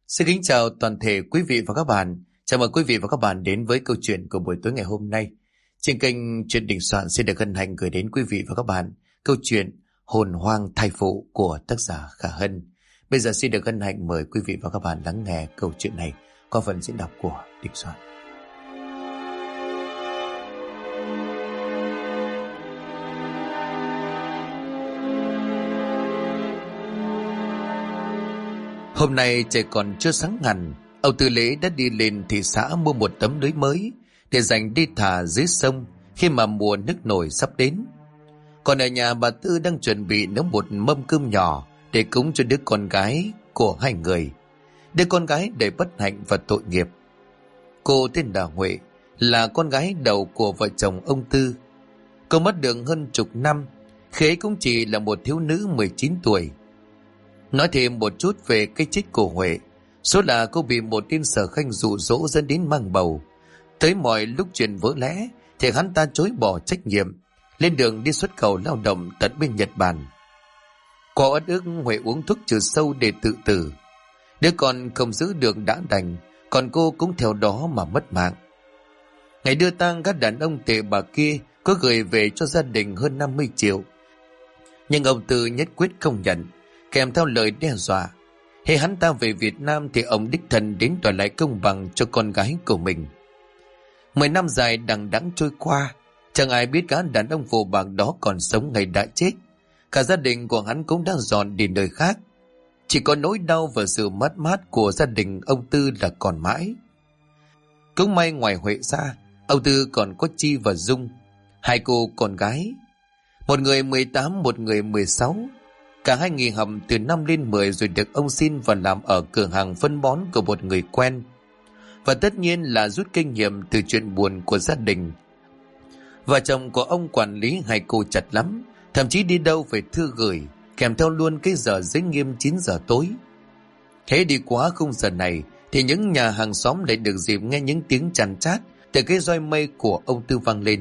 Xin kính chào toàn thể quý vị và các bạn. Chào mừng quý vị và các bạn đến với câu chuyện của buổi tối ngày hôm nay. Trên kênh Chuyện Đình Soạn xin được hân hạnh gửi đến quý vị và các bạn câu chuyện Hồn Hoang Thai Phụ của tác giả Khả Hân. Bây giờ xin được hân hạnh mời quý vị và các bạn lắng nghe câu chuyện này qua phần diễn đọc của Đình Soạn. Hôm nay trời còn chưa sáng hẳn, ông Tư Lễ đã đi lên thị xã mua một tấm lưới mới để dành đi thả dưới sông khi mà mùa nước nổi sắp đến. Còn ở nhà bà Tư đang chuẩn bị nấu một mâm cơm nhỏ để cúng cho đứa con gái của hai người. Đứa con gái đầy bất hạnh và tội nghiệp. Cô tên là Huệ, là con gái đầu của vợ chồng ông Tư. Cô mất được hơn chục năm, khi ấy cũng chỉ là một thiếu nữ 19 tuổi. Nói thêm một chút về cái chết của Huệ, số là cô bị một tên sở khanh dụ dỗ dẫn đến mang bầu. Tới mọi lúc chuyện vỡ lẽ thì hắn ta chối bỏ trách nhiệm, lên đường đi xuất khẩu lao động tận bên Nhật Bản. Qua uất ức, Huệ uống thuốc trừ sâu để tự tử. Đứa con không giữ được đã đành, còn cô cũng theo đó mà mất mạng. Ngày đưa tang, các đàn ông tệ bà kia có gửi về cho gia đình hơn 50 triệu. Nhưng ông Tư nhất quyết không nhận, kèm theo lời đe dọa. Khi hắn ta về Việt Nam thì ông đích thân đến đòi lại công bằng cho con gái của mình. 10 năm dài đằng đẵng trôi qua, chẳng ai biết cả đàn ông vô bạc đó còn sống hay đã chết. Cả gia đình của hắn cũng đã dọn đi nơi khác. Chỉ có nỗi đau và sự mất mát của gia đình ông Tư là còn mãi. Cũng may ngoài Huệ ra, ông Tư còn có Chi và Dung, hai cô con gái. Một người 18, một người 16. Cả hai nghỉ học từ năm lên 10 rồi được ông xin vào làm ở cửa hàng phân bón của một người quen. Và tất nhiên là rút kinh nghiệm từ chuyện buồn của gia đình. Vợ chồng của ông quản lý hai cô chặt lắm, thậm chí đi đâu phải thư gửi, kèm theo luôn cái giờ giới nghiêm 9 giờ tối. Thế đi quá khung giờ này thì những nhà hàng xóm lại được dịp nghe những tiếng chăn chát từ cái roi mây của ông Tư vang lên.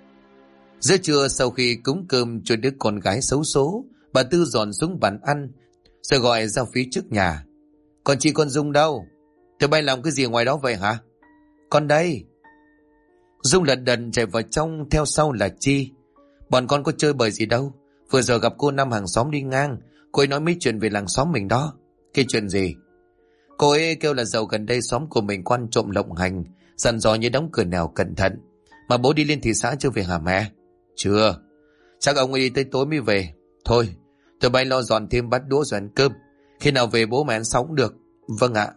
Giữa trưa, sau khi cúng cơm cho đứa con gái xấu số, bà Tư dọn xuống bàn ăn rồi gọi ra phía trước nhà. Còn chị con Dung đâu? Tụi bay làm cái gì ngoài đó vậy hả? Con đây. Dung lật đần chạy vào trong, theo sau là Chi. Bọn con có chơi bời gì đâu, vừa giờ gặp cô Năm hàng xóm đi ngang, cô ấy nói mấy chuyện về làng xóm mình đó. Cái chuyện gì? Cô ấy kêu là dạo gần đây xóm của mình quan trộm lộng hành, dặn dò như đóng cửa nẻo cẩn thận. Mà bố đi lên thị xã chưa về hả mẹ? Chưa, chắc ông ấy đi tới tối mới về. Thôi, tụi bay lo dọn thêm bát đũa rồi ăn cơm, khi nào về bố mẹ ăn xong cũng được. Vâng ạ.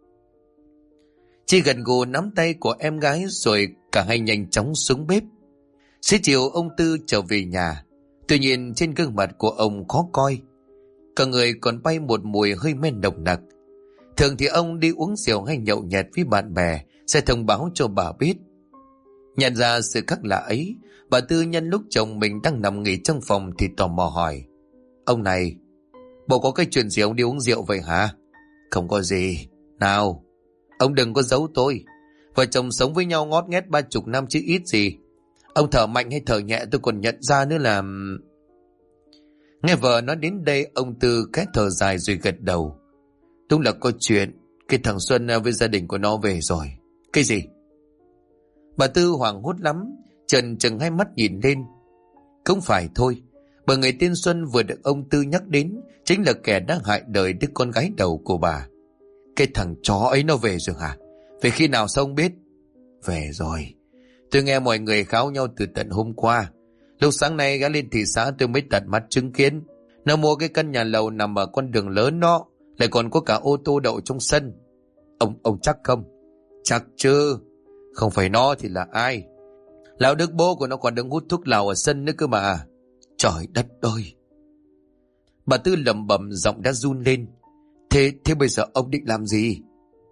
Chi gần gù nắm tay của em gái rồi cả hai nhanh chóng xuống bếp. Xế chiều ông Tư trở về nhà, tuy nhiên trên gương mặt của ông khó coi, cả người còn bay một mùi hơi men nồng nặc. Thường thì ông đi uống rượu hay nhậu nhẹt với bạn bè sẽ thông báo cho bà biết. Nhận ra sự khác lạ ấy, bà Tư nhân lúc chồng mình đang nằm nghỉ trong phòng thì tò mò hỏi: Ông này, bộ có cái chuyện gì ông đi uống rượu vậy hả? Không có gì. Nào, ông đừng có giấu tôi. Vợ chồng sống với nhau ngót nghét 30 năm chứ ít gì. Ông thở mạnh hay thở nhẹ tôi còn nhận ra nữa là... Nghe vợ nói đến đây, ông Tư khẽ thở dài rồi gật đầu. Đúng là có chuyện. Cái thằng Xuân với gia đình của nó về rồi. Cái gì? Bà Tư hoảng hốt lắm, trần trừng hai mắt nhìn lên. Không phải thôi, bởi người tên Xuân vừa được ông Tư nhắc đến chính là kẻ đã hại đời đứa con gái đầu của bà. Cái thằng chó ấy nó về rồi hả? Về khi nào sao ông biết? Về rồi. Tôi nghe mọi người kháo nhau từ tận hôm qua. Lúc sáng nay gã lên thị xã tôi mới tận mắt chứng kiến. Nó mua cái căn nhà lầu nằm ở con đường lớn đó, lại còn có cả ô tô đậu trong sân. Ông chắc không? Chắc chứ. Không phải nó thì là ai? Lão Đức bố của nó còn đứng hút thuốc lào ở sân nữa cơ mà. Trời đất ơi. Bà Tư lẩm bẩm, giọng đã run lên. Thế bây giờ ông định làm gì?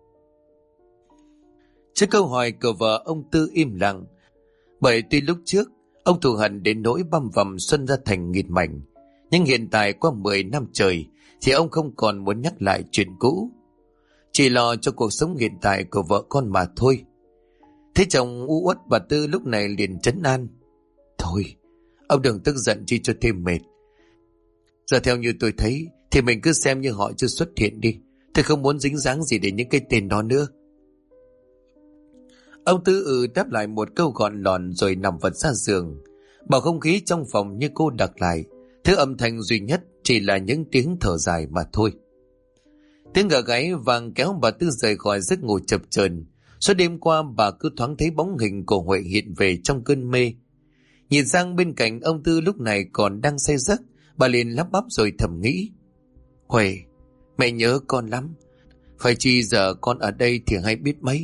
Trước câu hỏi của vợ, ông Tư im lặng. Bởi tuy lúc trước ông thù hận đến nỗi băm vằm Xuân ra thành nghìn mảnh, nhưng hiện tại qua 10 năm trời thì ông không còn muốn nhắc lại chuyện cũ, chỉ lo cho cuộc sống hiện tại của vợ con mà thôi. Thế chồng u uất, bà Tư lúc này liền trấn an. Thôi, ông đừng tức giận chi cho thêm mệt. Giờ theo như tôi thấy thì mình cứ xem như họ chưa xuất hiện đi. Tôi không muốn dính dáng gì đến những cái tên đó nữa. Ông Tư đáp lại một câu gọn lọn rồi nằm vật ra giường. Bầu không khí trong phòng như cô đặc lại. Thứ âm thanh duy nhất chỉ là những tiếng thở dài mà thôi. Tiếng gà gáy vàng kéo bà Tư rời khỏi giấc ngủ chập chờn. Suốt đêm qua bà cứ thoáng thấy bóng hình của Huệ hiện về trong cơn mê. Nhìn sang bên cạnh ông Tư lúc này còn đang say giấc, bà liền lắp bắp rồi thầm nghĩ. Huệ, mẹ nhớ con lắm. Phải chi giờ con ở đây thì hay biết mấy.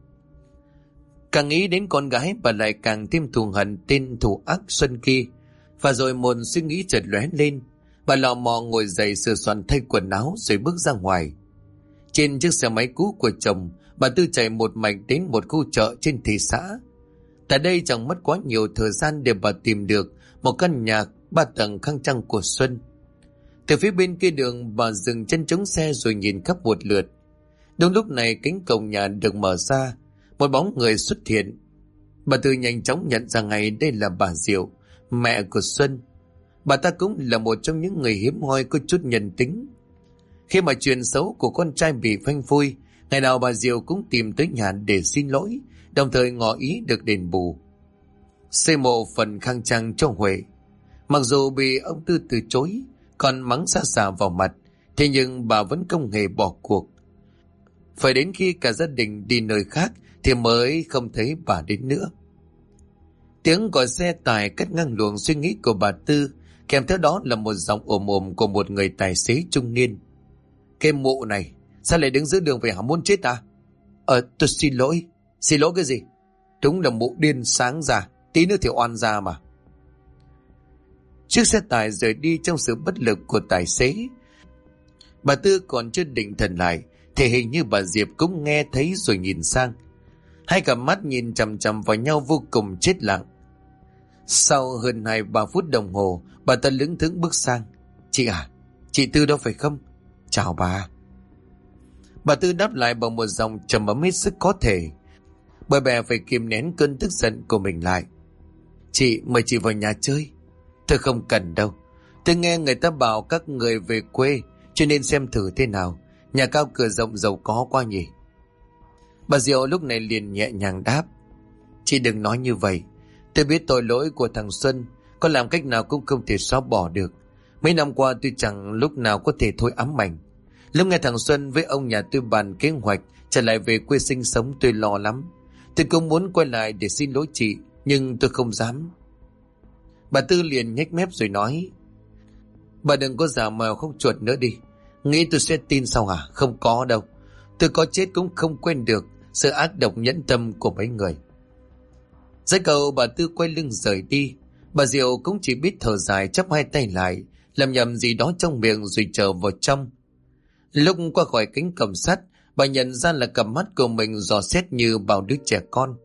Càng nghĩ đến con gái bà lại càng thêm thù hận tên thủ ác Xuân kia. Và rồi một suy nghĩ chợt lóe lên. Bà lò mò ngồi dậy sửa soạn thay quần áo rồi bước ra ngoài. Trên chiếc xe máy cũ của chồng, bà Tư chạy một mạch đến một khu chợ trên thị xã. Tại đây chẳng mất quá nhiều thời gian để bà tìm được một căn nhà 3 tầng khang trang của Xuân. Từ phía bên kia đường bà dừng chân chống xe rồi nhìn khắp một lượt. Đúng lúc này cánh cổng nhà được mở ra, một bóng người xuất hiện. Bà Tư nhanh chóng nhận ra ngay đây là bà Diệu, mẹ của Xuân. Bà ta cũng là một trong những người hiếm hoi có chút nhân tính. Khi mà chuyện xấu của con trai bị phanh phui, ngày nào bà Diệu cũng tìm tới nhà để xin lỗi, đồng thời ngỏ ý được đền bù, xây mộ phần khang trang cho Huệ. Mặc dù bị ông Tư từ chối, còn mắng xa xả vào mặt, thế nhưng bà vẫn không hề bỏ cuộc. Phải đến khi cả gia đình đi nơi khác thì mới không thấy bà đến nữa. Tiếng gọi xe tải cắt ngang luồng suy nghĩ của bà Tư, kèm theo đó là một giọng ồm ồm của một người tài xế trung niên. Cái mụ này, sao lại đứng giữa đường vậy hả, muốn chết à? Tôi xin lỗi. Xin lỗi cái gì? Đúng là mụ điên sáng ra, tí nữa thì oan ra mà. Chiếc xe tải rời đi trong sự bất lực của tài xế. Bà Tư còn chưa định thần lại thì hình như bà Diệp cũng nghe thấy rồi nhìn sang. Hai cặp mắt nhìn chằm chằm vào nhau vô cùng chết lặng. Sau hơn 2-3 phút đồng hồ, bà ta lững thững bước sang. Chị à, chị Tư đâu phải không? Chào bà. Bà Tư đáp lại bằng một giọng trầm ấm hết sức có thể. Bà bè phải kìm nén cơn tức giận của mình lại. Chị mời chị vào nhà chơi. Tôi không cần đâu. Tôi nghe người ta bảo các người về quê, cho nên xem thử thế nào. Nhà cao cửa rộng giàu có quá nhỉ. Bà Diệu lúc này liền nhẹ nhàng đáp. Chị đừng nói như vậy. Tôi biết tội lỗi của thằng Xuân, có làm cách nào cũng không thể xóa bỏ được. Mấy năm qua tôi chẳng lúc nào có thể thôi ám ảnh. Lúc nghe thằng Xuân với ông nhà tôi bàn kế hoạch trở lại về quê sinh sống, tôi lo lắm. Tôi cũng muốn quay lại để xin lỗi chị, nhưng tôi không dám. Bà Tư liền nhếch mép rồi nói. Bà đừng có giả mèo không chuột nữa đi. Nghĩ tôi sẽ tin sao hả? Không có đâu. Tôi có chết cũng không quên được sự ác độc nhẫn tâm của mấy người. Dưới cầu bà Tư quay lưng rời đi. Bà Diệu cũng chỉ biết thở dài chắp hai tay lại, làm nhầm gì đó trong miệng rồi trở vào trong. Lúc qua khỏi cánh cổng sắt, bà nhận ra là cặp mắt của mình dò xét như bao đứa trẻ con.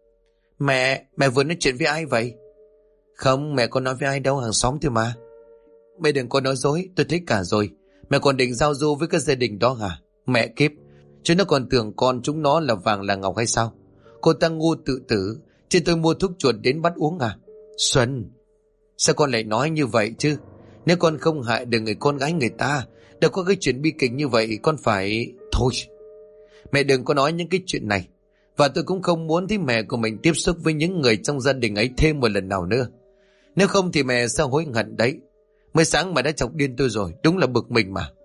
Mẹ vừa nói chuyện với ai vậy? Không, mẹ có nói với ai đâu, hàng xóm thôi mà. Mẹ đừng có nói dối, tôi thấy cả rồi. Mẹ còn định giao du với các gia đình đó hả? Mẹ kiếp, chứ nó còn tưởng con chúng nó là vàng là ngọc hay sao? Cô ta ngu tự tử, chứ tôi mua thuốc chuột đến bắt uống à? Xuân, sao con lại nói như vậy chứ? Nếu con không hại được người con gái người ta, đâu có cái chuyện bi kịch như vậy con phải... Thôi, mẹ đừng có nói những cái chuyện này. Và tôi cũng không muốn thấy mẹ của mình tiếp xúc với những người trong gia đình ấy thêm một lần nào nữa. Nếu không thì mẹ sẽ hối hận đấy. Mới sáng mà đã chọc điên tôi rồi, đúng là bực mình mà.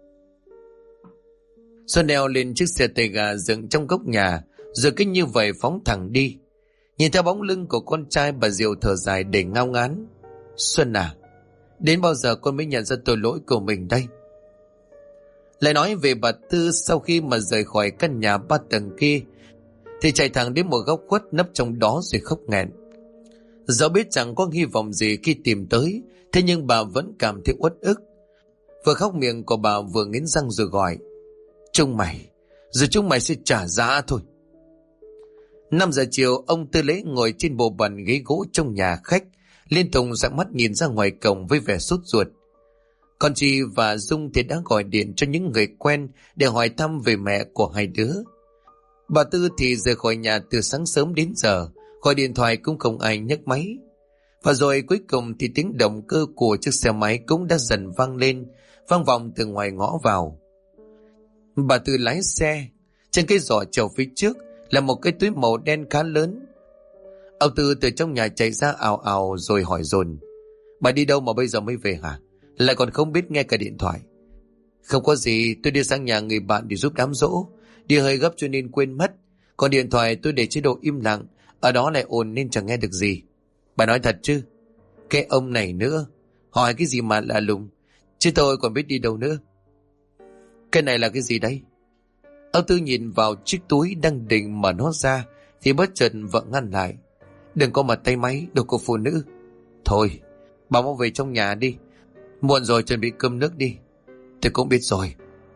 Xuân đeo lên chiếc xe tay ga dựng trong góc nhà, rồi cứ như vậy phóng thẳng đi. Nhìn theo bóng lưng của con trai, bà Diệu thở dài để ngao ngán. Xuân à, đến bao giờ con mới nhận ra tội lỗi của mình đây? Lại nói về bà Tư, sau khi mà rời khỏi căn nhà 3 tầng kia thì chạy thẳng đến một góc khuất nấp trong đó rồi khóc nghẹn. Dẫu biết chẳng có hy vọng gì khi tìm tới, thế nhưng bà vẫn cảm thấy uất ức. Vừa khóc miệng của bà vừa nghiến răng rồi gọi. Chúng mày, rồi chúng mày sẽ trả giá thôi. 5 giờ chiều, ông Tư Lễ ngồi trên bộ bàn ghế gỗ trong nhà khách, liên tục dõi mắt nhìn ra ngoài cổng với vẻ sốt ruột. Con Chi và Dung thì đã gọi điện cho những người quen để hỏi thăm về mẹ của hai đứa. Bà Tư thì rời khỏi nhà từ sáng sớm đến giờ, gọi điện thoại cũng không ai nhấc máy. Và rồi cuối cùng thì tiếng động cơ của chiếc xe máy cũng đã dần vang lên, vang vọng từ ngoài ngõ vào. Bà Tư lái xe. Trên cái giỏ chèo phía trước là một cái túi màu đen khá lớn. Ông Tư từ trong nhà chạy ra ào ào rồi hỏi dồn: Bà đi đâu mà bây giờ mới về hả? Lại còn không biết nghe cả điện thoại. Không có gì, tôi đi sang nhà người bạn để giúp đám giỗ. Đi hơi gấp cho nên quên mất. Còn điện thoại tôi để chế độ im lặng, ở đó lại ồn nên chẳng nghe được gì. Bà nói thật chứ? Cái ông này nữa, hỏi cái gì mà lạ lùng, chứ tôi còn biết đi đâu nữa. Cái này là cái gì đấy? Ông Tư nhìn vào chiếc túi đang định mở nó ra thì bất chợt vợ ngăn lại: Đừng có mặt tay máy, đồ của phụ nữ. Thôi, bà mau về trong nhà đi, muộn rồi, chuẩn bị cơm nước đi. Tôi cũng biết rồi.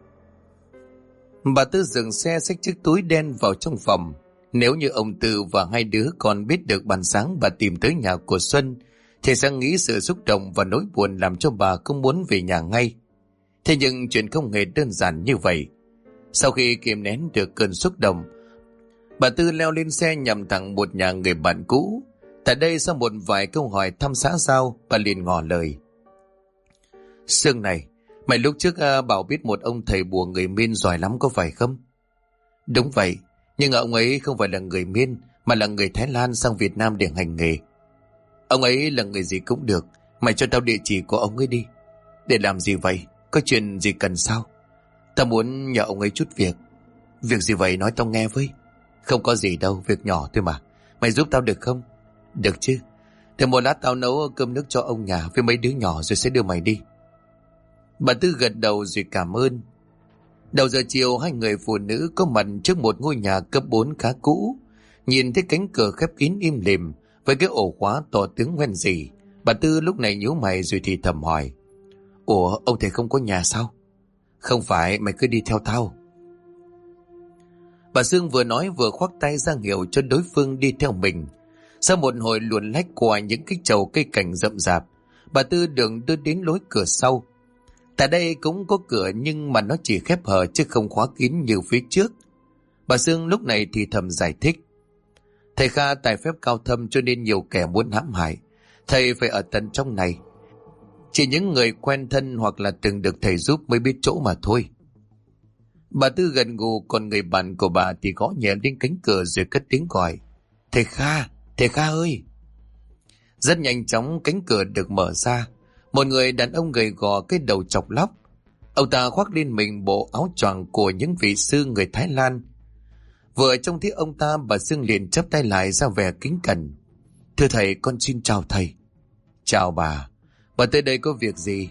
Bà Tư dừng xe xách chiếc túi đen vào trong phòng. Nếu như ông Tư và hai đứa còn biết được ban sáng bà tìm tới nhà của Xuân thì sẽ nghĩ sự xúc động và nỗi buồn làm cho bà không muốn về nhà ngay. Thế nhưng chuyện không hề đơn giản như vậy. Sau khi kiềm nén được cơn xúc động, bà Tư leo lên xe nhằm thẳng một nhà người bạn cũ. Tại đây sau một vài câu hỏi thăm xã giao, bà liền ngỏ lời: Sương này, mày lúc trước bảo biết một ông thầy bùa người Miên giỏi lắm có phải không? Đúng vậy, nhưng ông ấy không phải là người Miên mà là người Thái Lan sang Việt Nam để hành nghề. Ông ấy là người gì cũng được, mày cho tao địa chỉ của ông ấy đi. Để làm gì vậy? Có chuyện gì cần sao? Tao muốn nhờ ông ấy chút việc. Việc gì vậy nói tao nghe với. Không có gì đâu, việc nhỏ thôi mà. Mày giúp tao được không? Được chứ. Thì một lát tao nấu cơm nước cho ông nhà với mấy đứa nhỏ rồi sẽ đưa mày đi. Bà Tư gật đầu rồi cảm ơn. Đầu giờ chiều, hai người phụ nữ có mặt trước một ngôi nhà cấp 4 khá cũ. Nhìn thấy cánh cửa khép kín im lìm với cái ổ khóa to tướng hoen gì, bà Tư lúc này nhíu mày rồi thì thầm hỏi: Ủa, ông thầy không có nhà sao? Không phải, mày cứ đi theo tao. Bà Sương vừa nói vừa khoác tay ra hiệu cho đối phương đi theo mình. Sau một hồi luồn lách qua những cái chầu cây cảnh rậm rạp, bà Tư được đưa đến lối cửa sau. Tại đây cũng có cửa nhưng mà nó chỉ khép hờ chứ không khóa kín như phía trước. Bà Sương lúc này thì thầm giải thích: Thầy Kha tài phép cao thâm cho nên nhiều kẻ muốn hãm hại. Thầy phải ở tận trong này. Chỉ những người quen thân hoặc là từng được thầy giúp mới biết chỗ mà thôi. Bà Tư gần gù, còn người bạn của bà thì gõ nhẹ lên cánh cửa rồi cất tiếng gọi: Thầy Kha ơi! Rất nhanh chóng cánh cửa được mở ra. Một người đàn ông gầy gò, cái đầu chọc lóc. Ông ta khoác lên mình bộ áo choàng của những vị sư người Thái Lan. Vừa trông thấy ông ta, bà Sương liền chắp tay lại ra vẻ kính cẩn: Thưa thầy, con xin chào thầy. Chào bà tới đây có việc gì?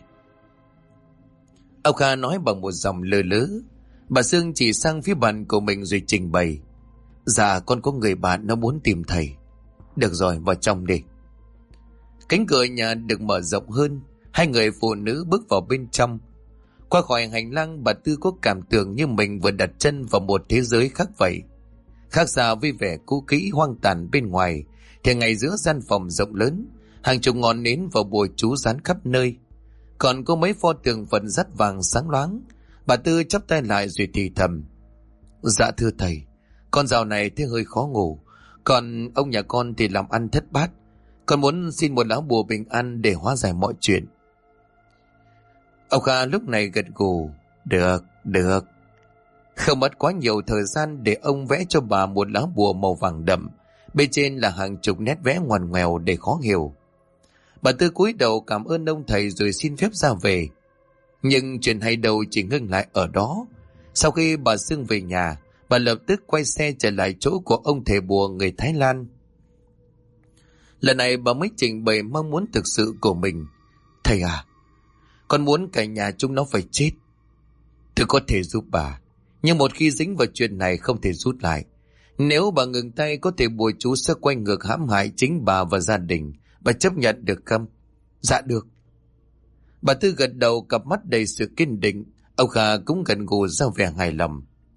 Ông Kha nói bằng một giọng lơ lớ. Bà Sương chỉ sang phía bạn của mình rồi trình bày: Dạ, con có người bạn nó muốn tìm thầy. Được rồi, vào trong đi. Cánh cửa nhà được mở rộng hơn. Hai người phụ nữ bước vào bên trong. Qua khỏi hành lang, bà Tư có cảm tưởng như mình vừa đặt chân vào một thế giới khác vậy. Khác xa với vẻ cũ kỹ hoang tàn bên ngoài, thì ngay giữa gian phòng rộng lớn, hàng chục ngọn nến và bùa chú dán khắp nơi. Còn có mấy pho tượng Phật dát vàng sáng loáng. Bà Tư chắp tay lại rồi thì thầm: Dạ thưa thầy, con dạo này thấy hơi khó ngủ. Còn ông nhà con thì làm ăn thất bát. Con muốn xin một lá bùa bình an để hóa giải mọi chuyện. Ông Kha lúc này gật gù: Được. Không mất quá nhiều thời gian để ông vẽ cho bà một lá bùa màu vàng đậm. Bên trên là hàng chục nét vẽ ngoằn ngoèo để khó hiểu. Bà Tư cúi đầu cảm ơn ông thầy rồi xin phép ra về. Nhưng chuyện hay đầu chỉ ngưng lại ở đó. Sau khi bà Sương về nhà, bà lập tức quay xe trở lại chỗ của ông thầy bùa người Thái Lan. Lần này bà mới trình bày mong muốn thực sự của mình: Thầy à, con muốn cả nhà chúng nó phải chết. Tôi có thể giúp bà, nhưng một khi dính vào chuyện này không thể rút lại. Nếu bà ngừng tay, có thể bùa chú sẽ quay ngược hãm hại chính bà và gia đình. Bà chấp nhận được không? Dạ được. Bà Tư gật đầu, cặp mắt đầy sự kiên định. Ông Kha cũng gần gù ra vẻ hài lòng.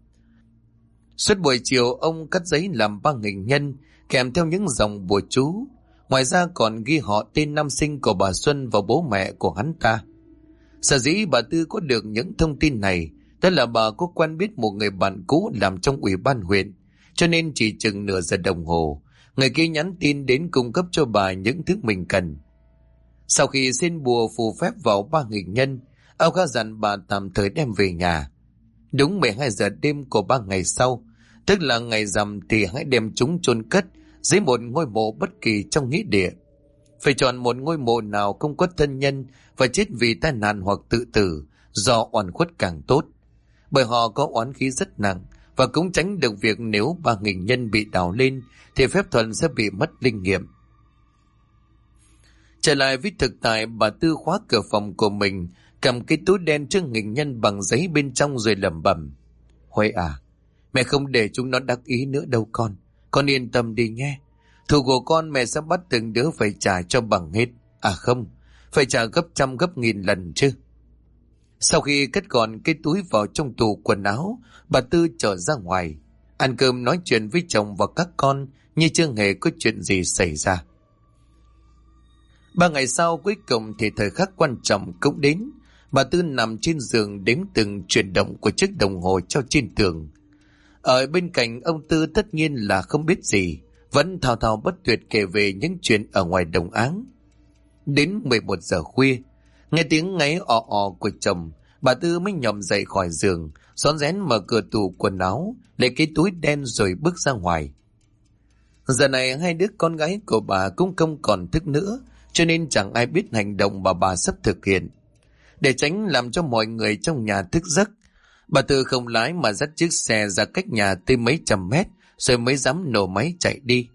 Suốt buổi chiều, ông cắt giấy làm 3 hình nhân kèm theo những dòng bùa chú. Ngoài ra còn ghi họ, tên, năm sinh của bà Xuân và bố mẹ của hắn ta. Sở dĩ bà Tư có được những thông tin này, đó là bà có quen biết một người bạn cũ làm trong ủy ban huyện, cho nên chỉ chừng nửa giờ đồng hồ, người kia nhắn tin đến cung cấp cho bà những thứ mình cần. Sau khi xin bùa phù phép vào 3 hình nhân, ông Kha dặn bà tạm thời đem về nhà. Đúng 12 giờ đêm của 3 ngày sau, tức là ngày rằm, thì hãy đem chúng chôn cất dưới một ngôi mộ bất kỳ trong nghĩa địa. Phải chọn một ngôi mộ nào không có thân nhân và chết vì tai nạn hoặc tự tử do oan khuất càng tốt, bởi họ có oán khí rất nặng, và cũng tránh được việc nếu 3.000 nhân bị đào lên thì phép thuật sẽ bị mất linh nghiệm. Trở lại với thực tại, bà Tư khóa cửa phòng của mình, cầm cái túi đen trưng hình nhân bằng giấy bên trong rồi lẩm bẩm: Huệ à, mẹ không để chúng nó đắc ý nữa đâu con yên tâm đi nhé. Thù của con mẹ sẽ bắt từng đứa phải trả cho bằng hết. À không, phải trả gấp trăm gấp nghìn lần chứ. Sau khi cất gọn cái túi vào trong tủ quần áo, bà Tư trở ra ngoài, ăn cơm nói chuyện với chồng và các con như chưa hề có chuyện gì xảy ra. 3 ngày sau, cuối cùng thì thời khắc quan trọng cũng đến. Bà Tư nằm trên giường đếm từng chuyển động của chiếc đồng hồ treo trên tường. Ở bên cạnh ông Tư tất nhiên là không biết gì, vẫn thao thao bất tuyệt kể về những chuyện ở ngoài đồng áng. Đến 11 giờ khuya, nghe tiếng ngáy ò ò của chồng, bà Tư mới nhòm dậy khỏi giường, rón rén mở cửa tủ quần áo, lấy cái túi đen rồi bước ra ngoài. Giờ này hai đứa con gái của bà cũng không còn thức nữa, cho nên chẳng ai biết hành động mà bà sắp thực hiện. Để tránh làm cho mọi người trong nhà thức giấc, bà Tư không lái mà dắt chiếc xe ra cách nhà tới mấy trăm mét rồi mới dám nổ máy chạy đi.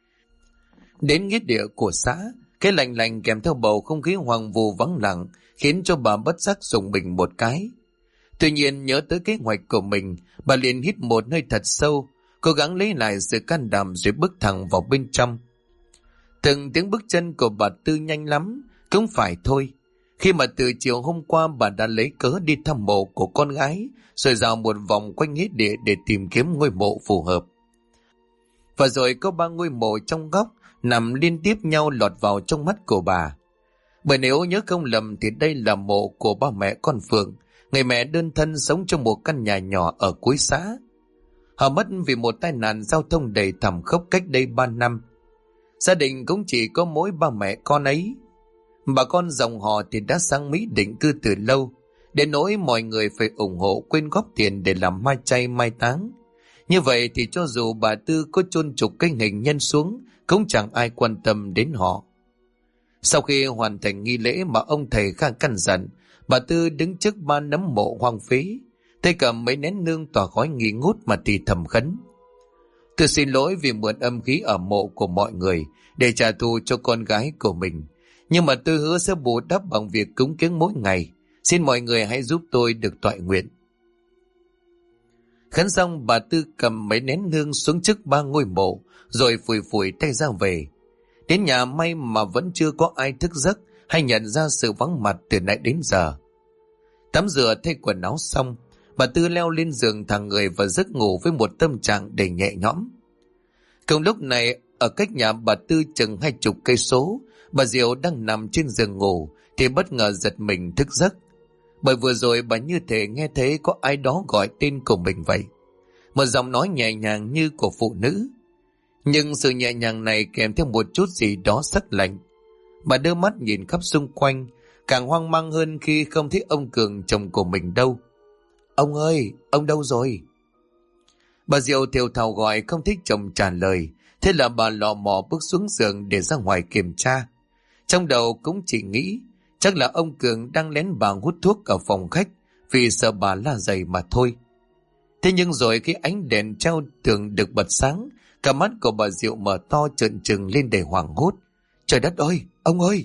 Đến nghĩa địa của xã, cái lạnh lạnh kèm theo bầu không khí hoang vu vắng lặng khiến cho bà bất giác rùng mình một cái. Tuy nhiên nhớ tới kế hoạch của mình, bà liền hít một hơi thật sâu, cố gắng lấy lại sự can đảm rồi bước thẳng vào bên trong. Từng tiếng bước chân của bà Tư nhanh lắm, cũng phải thôi. Khi mà từ chiều hôm qua bà đã lấy cớ đi thăm mộ của con gái, rồi dạo một vòng quanh nghĩa địa để tìm kiếm ngôi mộ phù hợp. Và rồi có 3 ngôi mộ trong góc nằm liên tiếp nhau lọt vào trong mắt của bà. Bởi nếu nhớ không lầm thì đây là mộ của ba mẹ con Phượng, người mẹ đơn thân sống trong một căn nhà nhỏ ở cuối xã. Họ mất vì một tai nạn giao thông đầy thảm khốc cách đây 3 năm. Gia đình cũng chỉ có mỗi ba mẹ con ấy. Bà con dòng họ thì đã sang Mỹ định cư từ lâu, đến nỗi mọi người phải ủng hộ quyên góp tiền để làm mai chay mai táng. Như vậy thì cho dù bà Tư có chôn trục cái hình nhân xuống, cũng chẳng ai quan tâm đến họ. Sau khi hoàn thành nghi lễ mà ông thầy Kha căn dặn, bà Tư đứng trước 3 nấm mộ hoang phế, tay cầm mấy nén nương tỏa khói nghi ngút mà thì thầm khấn: Tôi xin lỗi vì mượn âm khí ở mộ của mọi người để trả thù cho con gái của mình, nhưng mà tôi hứa sẽ bù đắp bằng việc cúng kiến mỗi ngày. Xin mọi người hãy giúp tôi được toại nguyện. Khấn xong, bà Tư cầm mấy nén hương xuống trước 3 ngôi mộ, rồi phủi phủi tay ra về. Đến nhà may mà vẫn chưa có ai thức giấc hay nhận ra sự vắng mặt từ nãy đến giờ. Tắm rửa thay quần áo xong, bà Tư leo lên giường thẳng người và giấc ngủ với một tâm trạng đầy nhẹ nhõm. Cùng lúc này, ở cách nhà bà Tư chừng 20 cây số, bà Diệu đang nằm trên giường ngủ thì bất ngờ giật mình thức giấc. Bởi vừa rồi bà như thể nghe thấy có ai đó gọi tên của mình vậy. Một giọng nói nhẹ nhàng như của phụ nữ. Nhưng sự nhẹ nhàng này kèm theo một chút gì đó sắc lạnh. Bà đưa mắt nhìn khắp xung quanh, càng hoang mang hơn khi không thấy ông Cường chồng của mình đâu. Ông ơi, ông đâu rồi? Bà Diệu thều thào gọi không thích chồng trả lời. Thế là bà lò mò bước xuống giường để ra ngoài kiểm tra. Trong đầu cũng chỉ nghĩ chắc là ông Cường đang lén bà hút thuốc ở phòng khách vì sợ bà la giày mà thôi. Thế nhưng rồi khi ánh đèn treo tường được bật sáng, cả mắt của bà Diệu mở to trợn trừng lên đầy hoảng hốt. Trời đất ơi, ông ơi!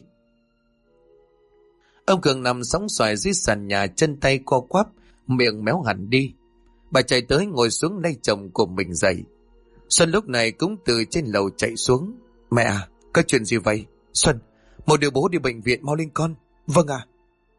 Ông Cường nằm sóng xoài dưới sàn nhà, chân tay co quắp, miệng méo hẳn đi. Bà chạy tới ngồi xuống lay chồng của mình dậy. Xuân lúc này cũng từ trên lầu chạy xuống. Mẹ à, có chuyện gì vậy? Xuân, một đứa bố đi bệnh viện, mau lên con. Vâng ạ.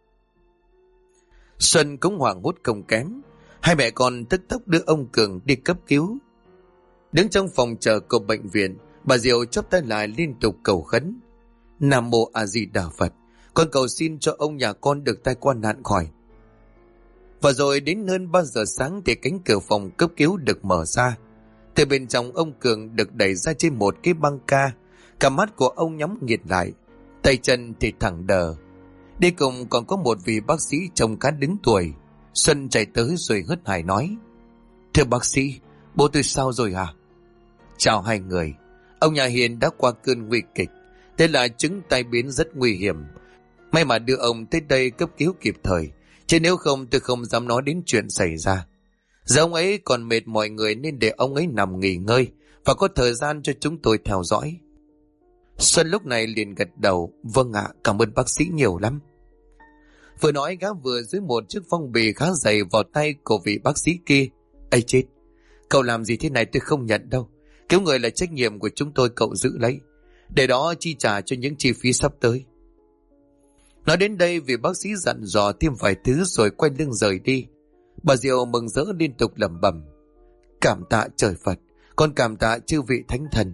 Xuân cũng hoảng hốt không kém. Hai mẹ con tức tốc đưa ông Cường đi cấp cứu. Đứng trong phòng chờ của bệnh viện, bà Diệu chắp tay lại liên tục cầu khấn. Nam mô A Di Đà Phật, con cầu xin cho ông nhà con được tai qua nạn khỏi. Và rồi đến hơn 3 giờ sáng thì cánh cửa phòng cấp cứu được mở ra. Từ bên trong ông Cường được đẩy ra trên một cái băng ca. Cả mắt của ông nhắm nghiệt lại, tay chân thì thẳng đờ. Đi cùng còn có một vị bác sĩ trông khá đứng tuổi. Xuân chạy tới rồi hớt hải nói: Thưa bác sĩ, bố tôi sao rồi hả? Chào hai người. Ông nhà Hiền đã qua cơn nguy kịch. Thế là chứng tai biến rất nguy hiểm. May mà đưa ông tới đây cấp cứu kịp thời, chứ nếu không tôi không dám nói đến chuyện xảy ra. Giờ ông ấy còn mệt mọi người nên để ông ấy nằm nghỉ ngơi và có thời gian cho chúng tôi theo dõi. Xuân lúc này liền gật đầu: Vâng ạ, cảm ơn bác sĩ nhiều lắm. Vừa nói gã vừa dưới một chiếc phong bì khá dày vào tay của vị bác sĩ kia. Ây chết, cậu làm gì thế này tôi không nhận đâu. Cứu người là trách nhiệm của chúng tôi, cậu giữ lấy, để đó chi trả cho những chi phí sắp tới. Nói đến đây vị bác sĩ dặn dò thêm vài thứ rồi quay lưng rời đi. Bà Diệu mừng rỡ liên tục lẩm bẩm: Cảm tạ trời Phật, con cảm tạ chư vị thánh thần.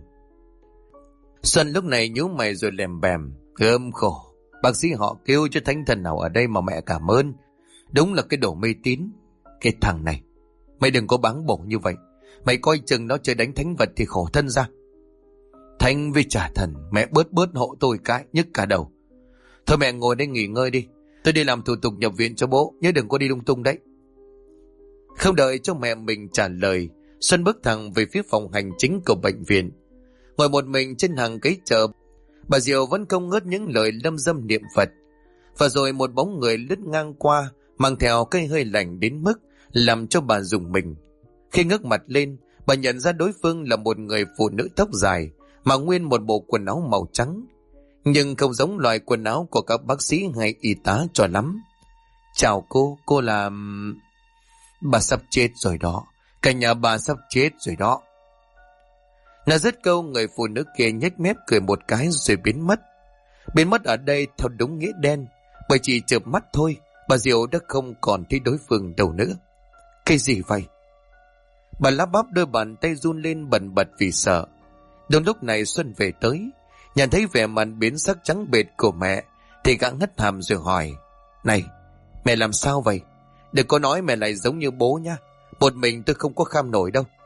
Xuân lúc này nhíu mày rồi lèm bèm: Gớm khổ, bác sĩ họ kêu cho thánh thần nào ở đây mà mẹ cảm ơn. Đúng là cái đồ mê tín. Cái thằng này, mày đừng có báng bổ như vậy. Mày coi chừng nó chơi đánh thánh vật thì khổ thân ra. Thánh với trả thần, mẹ bớt hộ tôi cái, nhức cả đầu. Thôi mẹ ngồi đây nghỉ ngơi đi, tôi đi làm thủ tục nhập viện cho bố, nhớ đừng có đi lung tung đấy. Không đợi cho mẹ mình trả lời, Xuân bước thẳng về phía phòng hành chính của bệnh viện. Ngồi một mình trên hàng ghế chờ, bà Diệu vẫn không ngớt những lời lâm dâm niệm Phật. Và rồi một bóng người lướt ngang qua, mang theo cái hơi lạnh đến mức làm cho bà rùng mình. Khi ngước mặt lên, bà nhận ra đối phương là một người phụ nữ tóc dài, mặc nguyên một bộ quần áo màu trắng, nhưng không giống loại quần áo của các bác sĩ hay y tá cho lắm. Chào cô là... Bà sắp chết rồi đó, cả nhà bà sắp chết rồi đó. Nói dứt câu, người phụ nữ kia nhếch mép cười một cái rồi biến mất. Biến mất ở đây theo đúng nghĩa đen, bởi chỉ chợp mắt thôi, bà Diệu đã không còn thấy đối phương đâu nữa. Cái gì vậy? Bà lắp bắp, đôi bàn tay run lên bần bật vì sợ. Đúng lúc này Xuân về tới, nhận thấy vẻ mặt biến sắc trắng bệch của mẹ thì gã ngất hàm rồi hỏi: Này, mẹ làm sao vậy? Đừng có nói mẹ lại giống như bố nha, một mình tôi không có kham nổi đâu.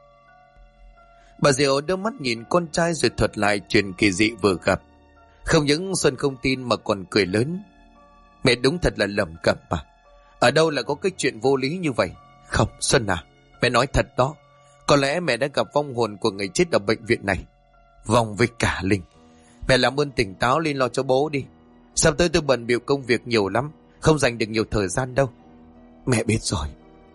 Bà Diệu đưa mắt nhìn con trai rồi thuật lại chuyện kỳ dị vừa gặp. Không những Xuân không tin mà còn cười lớn: Mẹ đúng thật là lầm cẩm mà. Ở đâu là có cái chuyện vô lý như vậy? Không, Xuân à, mẹ nói thật đó. Có lẽ mẹ đã gặp vong hồn của người chết ở bệnh viện này. Vong với cả linh. Mẹ làm ơn tỉnh táo lên, lo cho bố đi. Sắp tới tôi bận bịu công việc nhiều lắm, không dành được nhiều thời gian đâu. Mẹ biết rồi.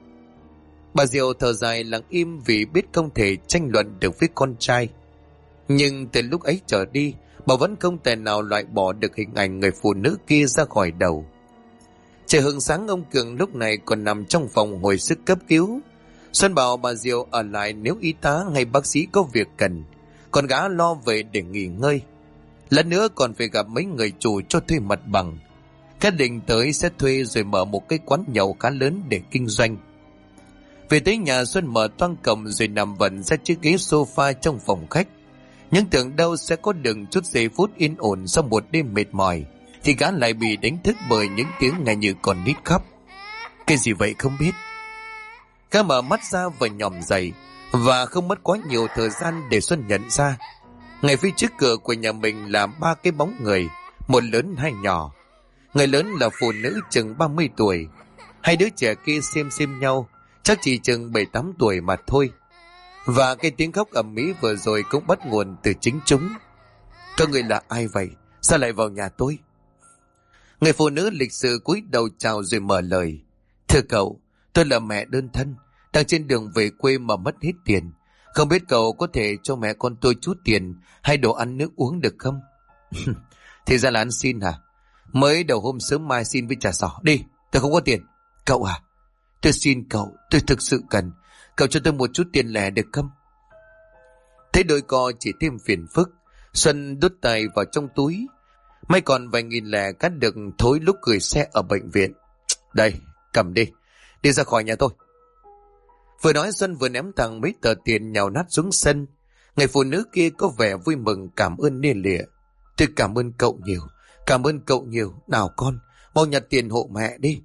Bà Diệu thở dài lặng im vì biết không thể tranh luận được với con trai. Nhưng từ lúc ấy trở đi, bà vẫn không thể nào loại bỏ được hình ảnh người phụ nữ kia ra khỏi đầu. Trời hừng sáng, ông Cường lúc này còn nằm trong phòng hồi sức cấp cứu. Xuân bảo bà Diệu ở lại nếu y tá hay bác sĩ có việc cần, còn gã lo về để nghỉ ngơi. Lần nữa còn phải gặp mấy người chủ cho thuê mặt bằng. Các định tới sẽ thuê rồi mở một cái quán nhậu khá lớn để kinh doanh. Về tới nhà, Xuân mở toang cổng rồi nằm vần ra chiếc ghế sofa trong phòng khách. Nhưng tưởng đâu sẽ có được chút giây phút yên ổn sau một đêm mệt mỏi, thì gã lại bị đánh thức bởi những tiếng nghe như con nít khóc. Cái gì vậy không biết? Gã mở mắt ra và nhòm dậy, và không mất quá nhiều thời gian để Xuân nhận ra. Ngay phía trước cửa của nhà mình là ba cái bóng người, một lớn hai nhỏ. Người lớn là phụ nữ chừng 30 tuổi, hai đứa trẻ kia xem nhau, chắc chỉ chừng 7-8 tuổi mà thôi. Và cái tiếng khóc ầm ĩ vừa rồi cũng bắt nguồn từ chính chúng. Các người là ai vậy? Sao lại vào nhà tôi? Người phụ nữ lịch sự cúi đầu chào rồi mở lời: Thưa cậu, tôi là mẹ đơn thân, đang trên đường về quê mà mất hết tiền. Không biết cậu có thể cho mẹ con tôi chút tiền hay đồ ăn nước uống được không? Thì ra là ăn xin hả? Mới đầu hôm sớm mai xin với trà sỏ. Đi, tôi không có tiền. Cậu à, tôi xin cậu, tôi thực sự cần. Cậu cho tôi một chút tiền lẻ được không? Thấy đôi co chỉ thêm phiền phức, Xuân đút tay vào trong túi. May còn vài nghìn lẻ cắt được thối lúc gửi xe ở bệnh viện. Đây, cầm đi, đi ra khỏi nhà tôi. Vừa nói Xuân vừa ném thẳng mấy tờ tiền nhào nát xuống sân. Người phụ nữ kia có vẻ vui mừng cảm ơn lia lịa. Tôi cảm ơn cậu nhiều, cảm ơn cậu nhiều. Nào con, mau nhặt tiền hộ mẹ đi.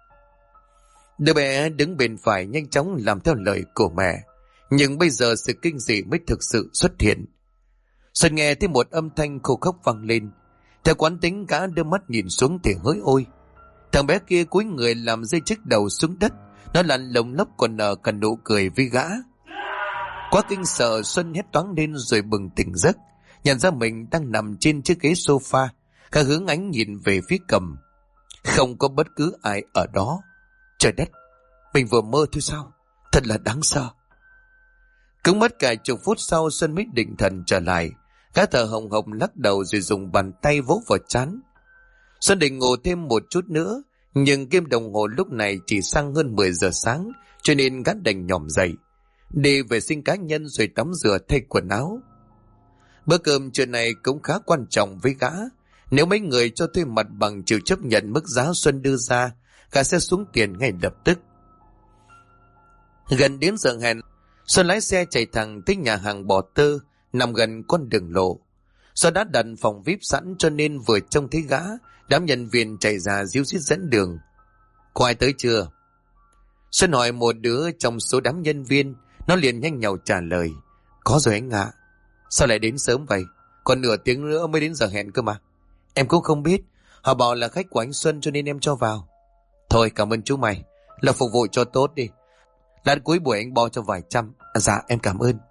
Đứa bé đứng bên phải nhanh chóng làm theo lời của mẹ. Nhưng bây giờ sự kinh dị mới thực sự xuất hiện. Xuân nghe thấy một âm thanh khô khốc vang lên. Theo quán tính, gã đưa mắt nhìn xuống thì hỡi ôi, Thằng bé kia cúi người làm rơi chiếc đầu xuống đất. Nó lăn lồng lốc còn nở cả nụ cười với gã. Quá kinh sợ, Xuân hét toáng lên rồi bừng tỉnh giấc, nhận ra mình đang nằm trên chiếc ghế sofa. Cả hướng ánh nhìn về phía cầm, không có bất cứ ai ở đó. Trời đất, mình vừa mơ thôi sao? Thật là đáng sợ. Cũng mất cả chục phút sau, Xuân mới định thần trở lại. Gã thở hồng hộc lắc đầu rồi dùng bàn tay vỗ vào trán. Xuân định ngủ thêm một chút nữa, nhưng kim đồng hồ lúc này chỉ sang hơn 10 giờ sáng, cho nên gã đành nhòm dậy, đi vệ sinh cá nhân rồi tắm rửa thay quần áo. Bữa cơm trưa này cũng khá quan trọng với gã. Nếu mấy người cho thuê mặt bằng chịu chấp nhận mức giá Xuân đưa ra, gã sẽ xuống tiền ngay lập tức. Gần đến giờ hẹn, Xuân lái xe chạy thẳng tới nhà hàng Bò Tơ nằm gần con đường lộ. Do đã đặt phòng VIP sẵn cho nên vừa trông thấy gã, đám nhân viên chạy ra díu dít dẫn đường. Có ai tới chưa? Xuân hỏi một đứa trong số đám nhân viên. Nó liền nhanh nhảu trả lời: Có rồi anh ạ. Sao lại đến sớm vậy? Còn nửa tiếng nữa mới đến giờ hẹn cơ mà. Em cũng không biết, họ bảo là khách của anh Xuân cho nên em cho vào. Thôi cảm ơn chú mày, là phục vụ cho tốt đi. Lát cuối buổi anh bo cho vài trăm. Dạ em cảm ơn.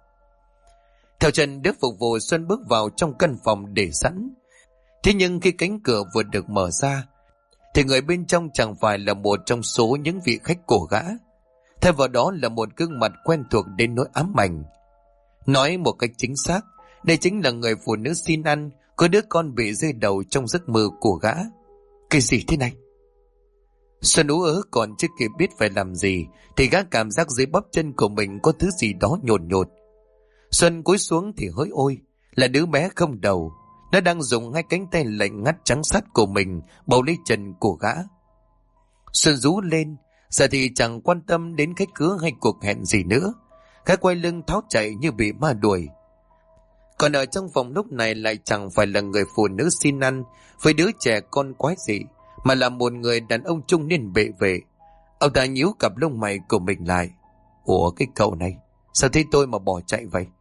Theo chân đứa phục vụ, Xuân bước vào trong căn phòng để sẵn. Thế nhưng khi cánh cửa vừa được mở ra thì người bên trong chẳng phải là một trong số những vị khách của gã. Thay vào đó là một gương mặt quen thuộc đến nỗi ám ảnh. Nói một cách chính xác, đây chính là người phụ nữ xin ăn, có đứa con bị rơi đầu trong giấc mơ của gã. Cái gì thế này? Xuân ú ớ còn chưa kịp biết phải làm gì thì gã cảm giác dưới bắp chân của mình có thứ gì đó nhột nhột. Xuân cúi xuống thì hỡi ôi, là đứa bé không đầu. Nó đang dùng hai cánh tay lạnh ngắt trắng sắt của mình bầu lấy chân của gã. Xuân rú lên, giờ thì chẳng quan tâm đến khách khứa hay cuộc hẹn gì nữa. Gã quay lưng tháo chạy như bị ma đuổi. Còn ở trong phòng lúc này lại chẳng phải là người phụ nữ xin ăn với đứa trẻ con quái dị, mà là một người đàn ông trung niên bệ vệ. Ông ta nhíu cặp lông mày của mình lại. Ủa cái cậu này, sao thấy tôi mà bỏ chạy vậy?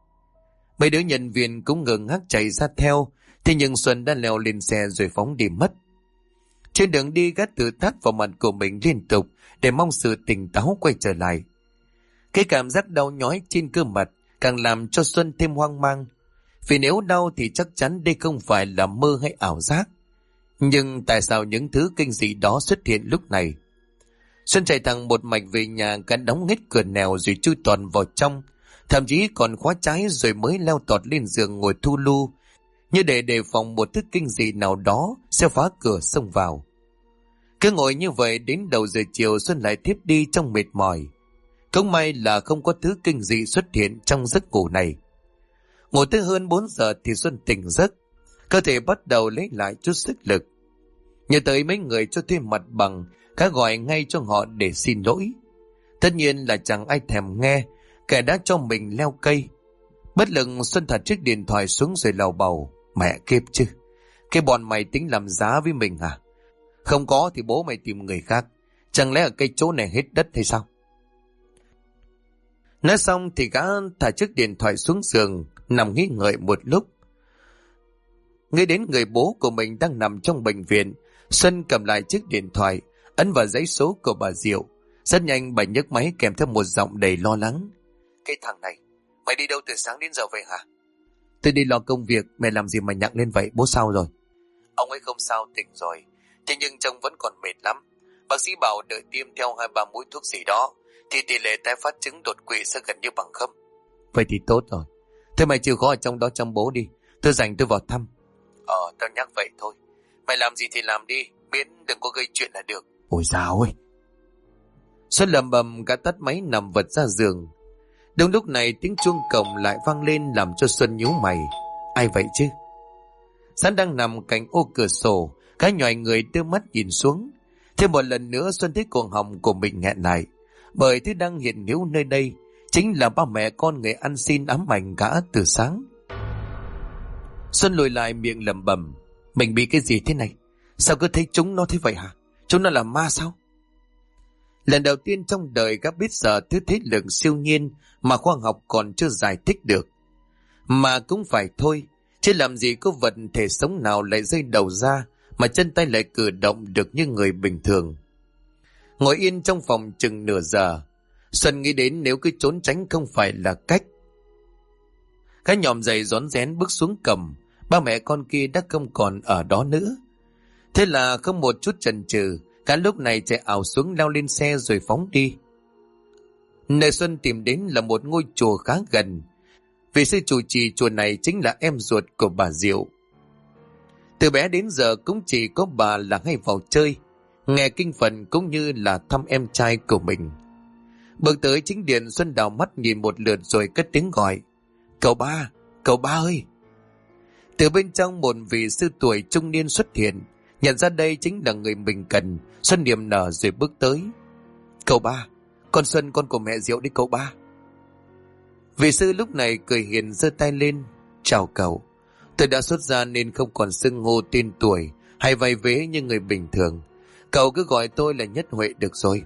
Mấy đứa nhân viên cũng ngơ ngác chạy ra theo. Thế nhưng Xuân đã leo lên xe rồi phóng đi mất. Trên đường đi, gã tự tát vào mặt của mình liên tục để mong sự tỉnh táo quay trở lại. Cái cảm giác đau nhói trên cơ mặt càng làm cho Xuân thêm hoang mang. Vì nếu đau thì chắc chắn đây không phải là mơ hay ảo giác. Nhưng tại sao những thứ kinh dị đó xuất hiện lúc này? Xuân chạy thẳng một mạch về nhà, gã đóng hết cửa nẻo rồi chui toàn vào trong. Thậm chí còn khóa trái rồi mới leo tọt lên giường ngồi thu lu, như để đề phòng một thứ kinh dị nào đó sẽ phá cửa xông vào. Cứ ngồi như vậy đến đầu giờ chiều, Xuân lại thiếp đi trong mệt mỏi. Không may là không có thứ kinh dị xuất hiện trong giấc ngủ này. Ngủ tới hơn 4 giờ thì Xuân tỉnh giấc, cơ thể bắt đầu lấy lại chút sức lực. Nhớ tới mấy người cho thuê mặt bằng, gã gọi ngay cho họ để xin lỗi. Tất nhiên là chẳng ai thèm nghe, kẻ đã cho mình leo cây. Bất lực, Xuân thả chiếc điện thoại xuống rồi lầu bầu. Mẹ kiếp chứ, cái bọn mày tính làm giá với mình à? Không có thì bố mày tìm người khác. Chẳng lẽ ở cái chỗ này hết đất hay sao? Nói xong thì gã thả chiếc điện thoại xuống giường, nằm nghĩ ngợi một lúc. Nghĩ đến người bố của mình đang nằm trong bệnh viện, Xuân cầm lại chiếc điện thoại, ấn vào dãy số của bà Diệu. Rất nhanh bà nhấc máy kèm theo một giọng đầy lo lắng. Cái thằng này, mày đi đâu từ sáng đến giờ vậy hả? Tôi đi lo công việc, mày làm gì mà nhặng lên vậy, bố sao rồi? Ông ấy không sao, tỉnh rồi. Thế nhưng trông vẫn còn mệt lắm. Bác sĩ bảo đợi tiêm theo 2-3 mũi thuốc gì đó thì tỷ lệ tái phát chứng đột quỵ sẽ gần như bằng không. Vậy thì tốt rồi. Thế mày chịu khó ở trong đó chăm bố đi, tôi rảnh tôi vào thăm. Tao nhắc vậy thôi. Mày làm gì thì làm đi, miễn đừng có gây chuyện là được. Ôi dào ơi. Xuân lầm bầm gã tắt máy nằm vật ra giường. Đúng lúc này tiếng chuông cổng lại vang lên làm cho Xuân nhíu mày. Ai vậy chứ? Sáng đang nằm cạnh ô cửa sổ, gã nhoài người đưa mắt nhìn xuống. Thêm một lần nữa Xuân thấy cuồng họng của mình nghẹn lại, bởi thứ đang hiện hữu nơi đây chính là ba mẹ con người ăn xin ám ảnh gã từ sáng. Xuân lùi lại miệng lẩm bẩm, mình bị cái gì thế này? Sao cứ thấy chúng nó thế vậy hả? Chúng nó là ma sao? Lần đầu tiên trong đời gã biết giờ thứ thế lực siêu nhiên mà khoa học còn chưa giải thích được. Mà cũng phải thôi, chứ làm gì có vật thể sống nào lại rơi đầu ra mà chân tay lại cử động được như người bình thường. Ngồi yên trong phòng chừng nửa giờ, Xuân nghĩ đến nếu cứ trốn tránh không phải là cách. Gã nhòm dậy rón rén bước xuống cầm, ba mẹ con kia đã không còn ở đó nữa. Thế là không một chút chần chừ, cả lúc này chạy ảo xuống leo lên xe rồi phóng đi. Nơi Xuân tìm đến là một ngôi chùa khá gần. Vị sư chủ trì chùa này chính là em ruột của bà Diệu. Từ bé đến giờ cũng chỉ có bà là hay vào chơi, nghe kinh Phật cũng như là thăm em trai của mình. Bước tới chính điện, Xuân đảo mắt nhìn một lượt rồi cất tiếng gọi: cậu ba ơi! Từ bên trong một vị sư tuổi trung niên xuất hiện, nhận ra đây chính là người mình cần. Xuân niềm nở rồi bước tới: cậu ba, con Xuân, con của mẹ Diệu đi cậu ba. Vị sư lúc này cười hiền giơ tay lên: chào cậu, tôi đã xuất gia nên không còn xưng hô tên tuổi hay vay vế như người bình thường. Cậu cứ gọi tôi là Nhất Huệ được rồi.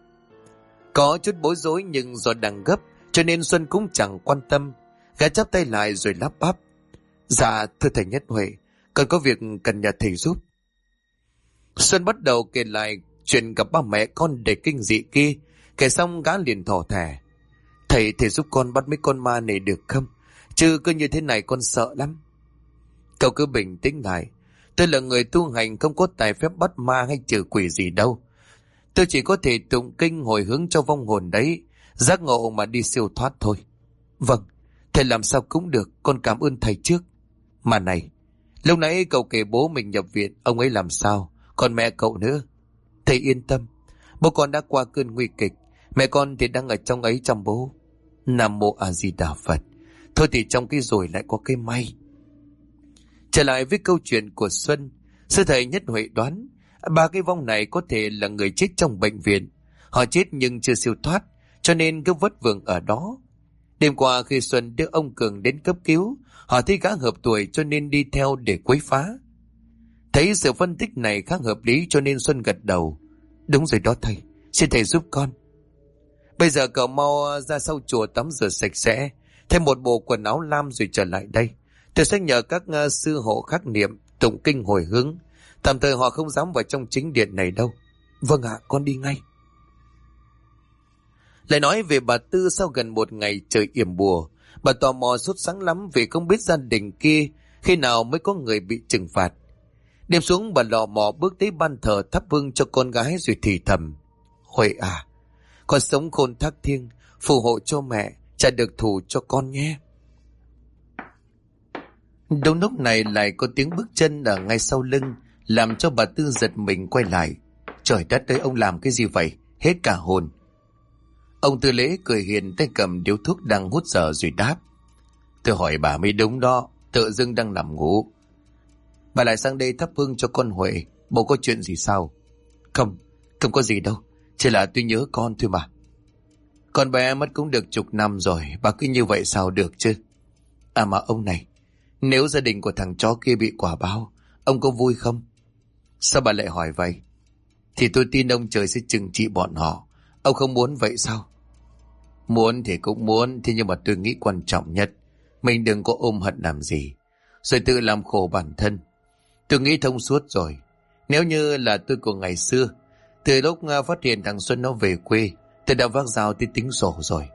Có chút bối rối nhưng do đang gấp cho nên Xuân cũng chẳng quan tâm. Gã chắp tay lại rồi lắp bắp: dạ thưa thầy Nhất Huệ, con có việc cần nhờ thầy giúp. Xuân bắt đầu kể lại chuyện gặp ba mẹ con để kinh dị kia. Kể xong gã liền thỏ thẻ: thầy giúp con bắt mấy con ma này được không? Chứ cứ như thế này con sợ lắm. Cậu cứ bình tĩnh lại. Tôi là người tu hành, không có tài phép bắt ma hay trừ quỷ gì đâu. Tôi chỉ có thể tụng kinh hồi hướng cho vong hồn đấy, giác ngộ mà đi siêu thoát thôi. Vâng, thầy làm sao cũng được, con cảm ơn thầy trước. Mà này, lúc nãy cậu kể bố mình nhập viện, ông ấy làm sao? Còn mẹ cậu nữa? Thầy yên tâm, bố con đã qua cơn nguy kịch, mẹ con thì đang ở trong ấy chăm bố. Nam mô A Di Đà Phật. Thôi thì trong cái rồi lại có cái may. Trở lại với câu chuyện của Xuân, sư thầy Nhất Huệ đoán ba cái vong này có thể là người chết trong bệnh viện. Họ chết nhưng chưa siêu thoát, cho nên cứ vất vưởng ở đó. Đêm qua khi Xuân đưa ông Cường đến cấp cứu, họ thấy gã hợp tuổi cho nên đi theo để quấy phá. Thấy sự phân tích này khá hợp lý cho nên Xuân gật đầu: đúng rồi đó thầy, xin thầy giúp con. Bây giờ cậu mau ra sau chùa tắm rửa sạch sẽ, thêm một bộ quần áo lam rồi trở lại đây. Tôi sẽ nhờ các sư hộ khắc niệm, tụng kinh hồi hướng. Tạm thời họ không dám vào trong chính điện này đâu. Vâng ạ, con đi ngay. Lại nói về bà Tư, sau gần một ngày trời yểm bùa, bà tò mò sốt sắng lắm vì không biết gia đình kia khi nào mới có người bị trừng phạt. Đêm xuống bà lò mò bước tới ban thờ thắp hương cho con gái rồi thì thầm: Huệ à, con sống khôn thác thiêng, phù hộ cho mẹ, trả được thù cho con nhé. Đúng lúc này lại có tiếng bước chân ở ngay sau lưng, làm cho bà Tư giật mình quay lại. Trời đất ơi, ông làm cái gì vậy? Hết cả hồn. Ông Tư Lễ cười hiền, tay cầm điếu thuốc đang hút dở rồi đáp: Tôi hỏi bà mới đúng đó, tự dưng đang nằm ngủ. Bà lại sang đây thắp hương cho con Huệ, bố có chuyện gì sao? Không có gì đâu, chỉ là tôi nhớ con thôi mà. Con bé mất cũng được chục năm rồi, bà cứ như vậy sao được chứ? À mà ông này, nếu gia đình của thằng chó kia bị quả báo, ông có vui không? Sao bà lại hỏi vậy? Thì tôi tin ông trời sẽ trừng trị bọn họ. Ông không muốn vậy sao? Muốn thì cũng muốn, thế nhưng mà tôi nghĩ quan trọng nhất, mình đừng có ôm hận làm gì, rồi tự làm khổ bản thân. Tôi nghĩ thông suốt rồi. Nếu như là tôi của ngày xưa, từ lúc phát hiện thằng Xuân nó về quê, tôi đã vác dao tới tính sổ rồi.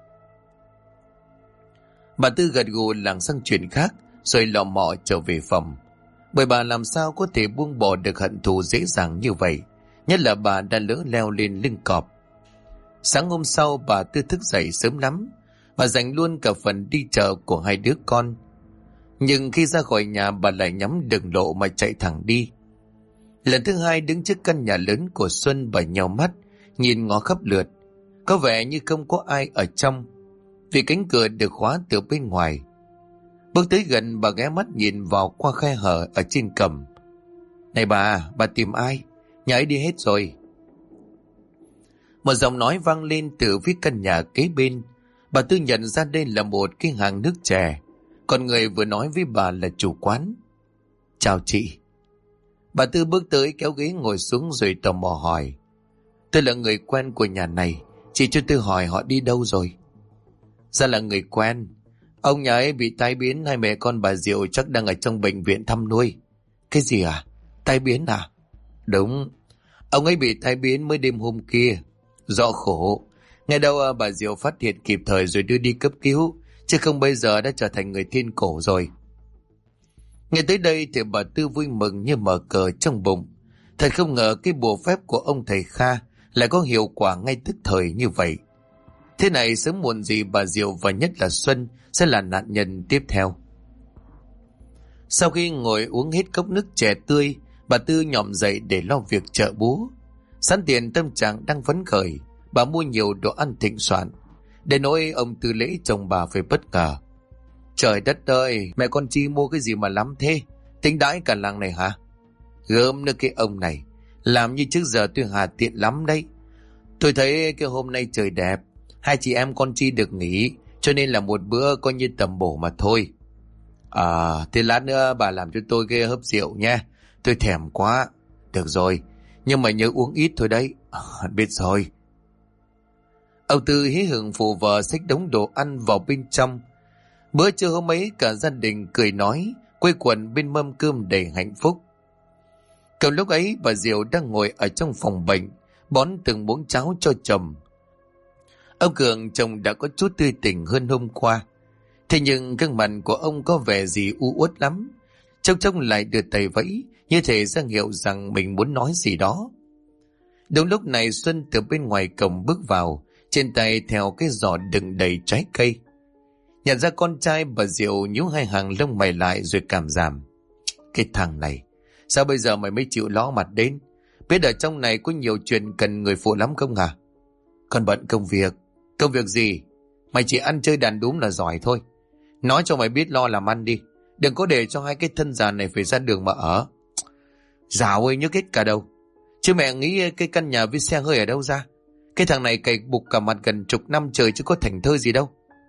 Bà Tư gật gù lảng sang chuyện khác, rồi lò mò trở về phòng. Bởi bà làm sao có thể buông bỏ được hận thù dễ dàng như vậy, nhất là bà đã lỡ leo lên lưng cọp. Sáng hôm sau bà Tư thức dậy sớm lắm, bà dành luôn cả phần đi chợ của hai đứa con. Nhưng khi ra khỏi nhà bà lại nhắm đường lộ mà chạy thẳng đi. Lần thứ hai đứng trước căn nhà lớn của Xuân, bà nheo mắt nhìn ngó khắp lượt, có vẻ như không có ai ở trong, vì cánh cửa được khóa từ bên ngoài. Bước tới gần, bà ghé mắt nhìn vào qua khe hở ở trên cẩm. Này bà tìm ai? Nhà ấy đi hết rồi. Một giọng nói vang lên từ phía căn nhà kế bên. Bà Tư nhận ra đây là một cái hàng nước chè, còn người vừa nói với bà là chủ quán. Chào chị. Bà Tư bước tới kéo ghế ngồi xuống rồi tò mò hỏi: Tôi là người quen của nhà này, chị cho tôi hỏi họ đi đâu rồi? Ra là người quen. Ông nhà ấy bị tai biến, hai mẹ con bà Diệu chắc đang ở trong bệnh viện thăm nuôi. Cái gì à? Tai biến à? Đúng, ông ấy bị tai biến mới đêm hôm kia. Rõ khổ. Nghe đâu bà Diệu phát hiện kịp thời rồi đưa đi cấp cứu, chứ không bây giờ đã trở thành người thiên cổ rồi. Nghe tới đây thì bà Tư vui mừng như mở cờ trong bụng. Thật không ngờ cái bùa phép của ông thầy Kha lại có hiệu quả ngay tức thời như vậy. Thế này sớm muộn gì bà Diệu và nhất là Xuân sẽ là nạn nhân tiếp theo. Sau khi ngồi uống hết cốc nước chè tươi, bà Tư nhòm dậy để lo việc chợ búa. Sẵn tiền tâm trạng đang phấn khởi, bà mua nhiều đồ ăn thịnh soạn. Để nỗi ông Tư Lễ chồng bà phải bất ngờ. Trời đất ơi, mẹ con Chi mua cái gì mà lắm thế? Tính đãi cả làng này hả? Gớm nữa cái ông này, làm như trước giờ tôi hà tiện lắm đấy. Tôi thấy cái hôm nay trời đẹp, hai chị em con Chi được nghỉ, cho nên là một bữa coi như tầm bổ mà thôi. Thế lát nữa bà làm cho tôi cái hớp rượu nha. Tôi thèm quá. Được rồi, nhưng mà nhớ uống ít thôi đấy. Biết rồi. Ông Tư hí hưởng phụ vợ xách đống đồ ăn vào bên trong. Bữa trưa hôm ấy cả gia đình cười nói, quây quần bên mâm cơm đầy hạnh phúc. Còn lúc ấy bà Diệu đang ngồi ở trong phòng bệnh, bón từng muỗng cháo cho chồng. Ông Cường chồng đã có chút tươi tỉnh hơn hôm qua. Thế nhưng gương mặt của ông có vẻ gì u uất lắm. Trông lại đưa tay vẫy, như thể ra hiệu rằng mình muốn nói gì đó. Đúng lúc này Xuân từ bên ngoài cổng bước vào, trên tay theo cái giỏ đựng đầy trái cây. Nhận ra con trai, bà Diệu nhíu hai hàng lông mày lại rồi cảm giảm. Cái thằng này, sao bây giờ mày mới chịu ló mặt đến? Biết ở trong này có nhiều chuyện cần người phụ lắm không hả? Còn bận công việc. Công việc gì? Mày chỉ ăn chơi đàn đúm là giỏi thôi. Nói cho mày biết lo làm ăn đi. Đừng có để cho hai cái thân già này phải ra đường mà ở. Dạo ơi, nhức hết cả đầu. Chứ mẹ nghĩ cái căn nhà với xe hơi ở đâu ra? Cái thằng này cày bục cả mặt gần chục năm trời chứ có thành thơi gì đâu.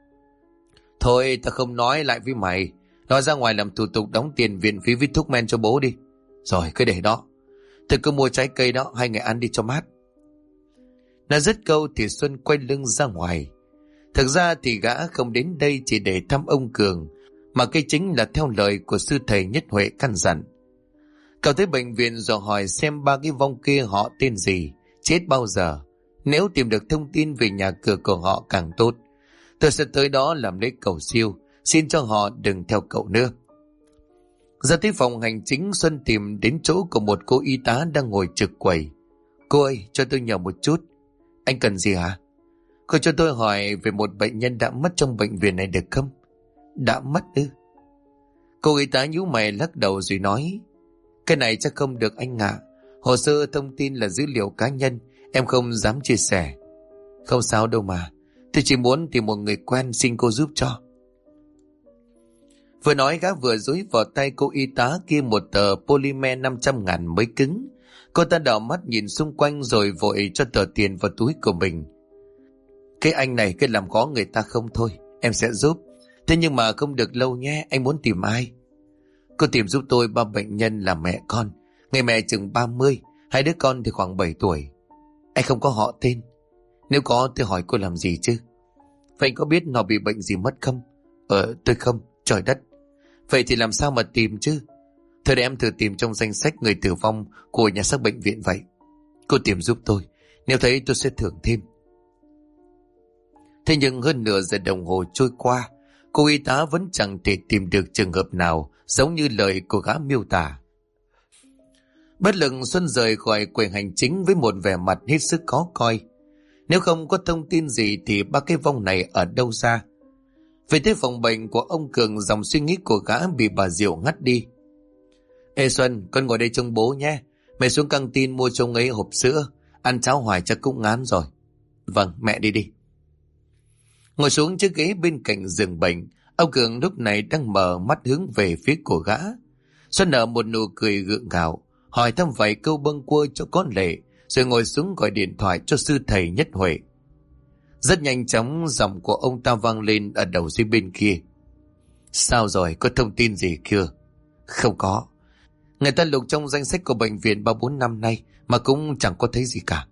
Thôi ta không nói lại với mày. Nó ra ngoài làm thủ tục đóng tiền viện phí với thuốc men cho bố đi. Rồi cứ để đó. Tôi cứ mua trái cây đó, hai ngày ăn đi cho mát. Nói dứt câu thì Xuân quay lưng ra ngoài. Thực ra thì gã không đến đây chỉ để thăm ông Cường, mà cái chính là theo lời của sư thầy Nhất Huệ căn dặn. Cậu tới bệnh viện rồi hỏi xem ba cái vong kia họ tên gì, chết bao giờ. Nếu tìm được thông tin về nhà cửa của họ càng tốt. Tôi sẽ tới đó làm lễ cầu siêu, xin cho họ đừng theo cậu nữa. Ra tới phòng hành chính, Xuân tìm đến chỗ của một cô y tá đang ngồi trực quầy. Cô ơi, cho tôi nhờ một chút. Anh cần gì hả? Cô cho tôi hỏi về một bệnh nhân đã mất trong bệnh viện này được không? Đã mất ư? Cô y tá nhíu mày lắc đầu rồi nói, cái này chắc không được anh ạ. Hồ sơ thông tin là dữ liệu cá nhân, em không dám chia sẻ. Không sao đâu mà, tôi chỉ muốn tìm một người quen, xin cô giúp cho. Vừa nói gã vừa dúi vào tay cô y tá kia một tờ polymer 500.000 mới cứng. Cô ta đảo mắt nhìn xung quanh rồi vội cho tờ tiền vào túi của mình. Cái anh này cứ làm khó người ta không thôi, em sẽ giúp. Thế nhưng mà không được lâu nhé, anh muốn tìm ai? Cô tìm giúp tôi ba bệnh nhân là mẹ con. Người mẹ chừng 30, hai đứa con thì khoảng 7 tuổi. Anh không có họ tên. Nếu có tôi hỏi cô làm gì chứ? Vậy anh có biết nó bị bệnh gì mất không? Tôi không, trời đất. Vậy thì làm sao mà tìm chứ? Thôi để em thử tìm trong danh sách người tử vong của nhà xác bệnh viện vậy. Cô tìm giúp tôi, nếu thấy tôi sẽ thưởng thêm. Thế nhưng hơn nửa giờ đồng hồ trôi qua, cô y tá vẫn chẳng thể tìm được trường hợp nào giống như lời của gã miêu tả. Bất lực, Xuân rời khỏi quầy hành chính với một vẻ mặt hết sức khó coi. Nếu không có thông tin gì thì ba cái vong này ở đâu ra? Về tới phòng bệnh của ông Cường, dòng suy nghĩ của gã bị bà Diệu ngắt đi. Ê Xuân, con ngồi đây trông bố nhé. Mẹ xuống căng tin mua cho ông ấy hộp sữa. Ăn cháo hoài chắc cũng ngán rồi. Vâng, mẹ đi đi. Ngồi xuống chiếc ghế bên cạnh giường bệnh, ông Cường lúc này đang mở mắt hướng về phía của gã. Xuân nở một nụ cười gượng gạo, hỏi thăm vài câu bâng quơ cho có lệ, rồi ngồi xuống gọi điện thoại cho sư thầy Nhất Huệ. Rất nhanh chóng giọng của ông ta vang lên ở đầu dây bên kia. Sao rồi, có thông tin gì chưa? Không có. Người ta lục trong danh sách của bệnh viện 3-4 năm nay mà cũng chẳng có thấy gì cả.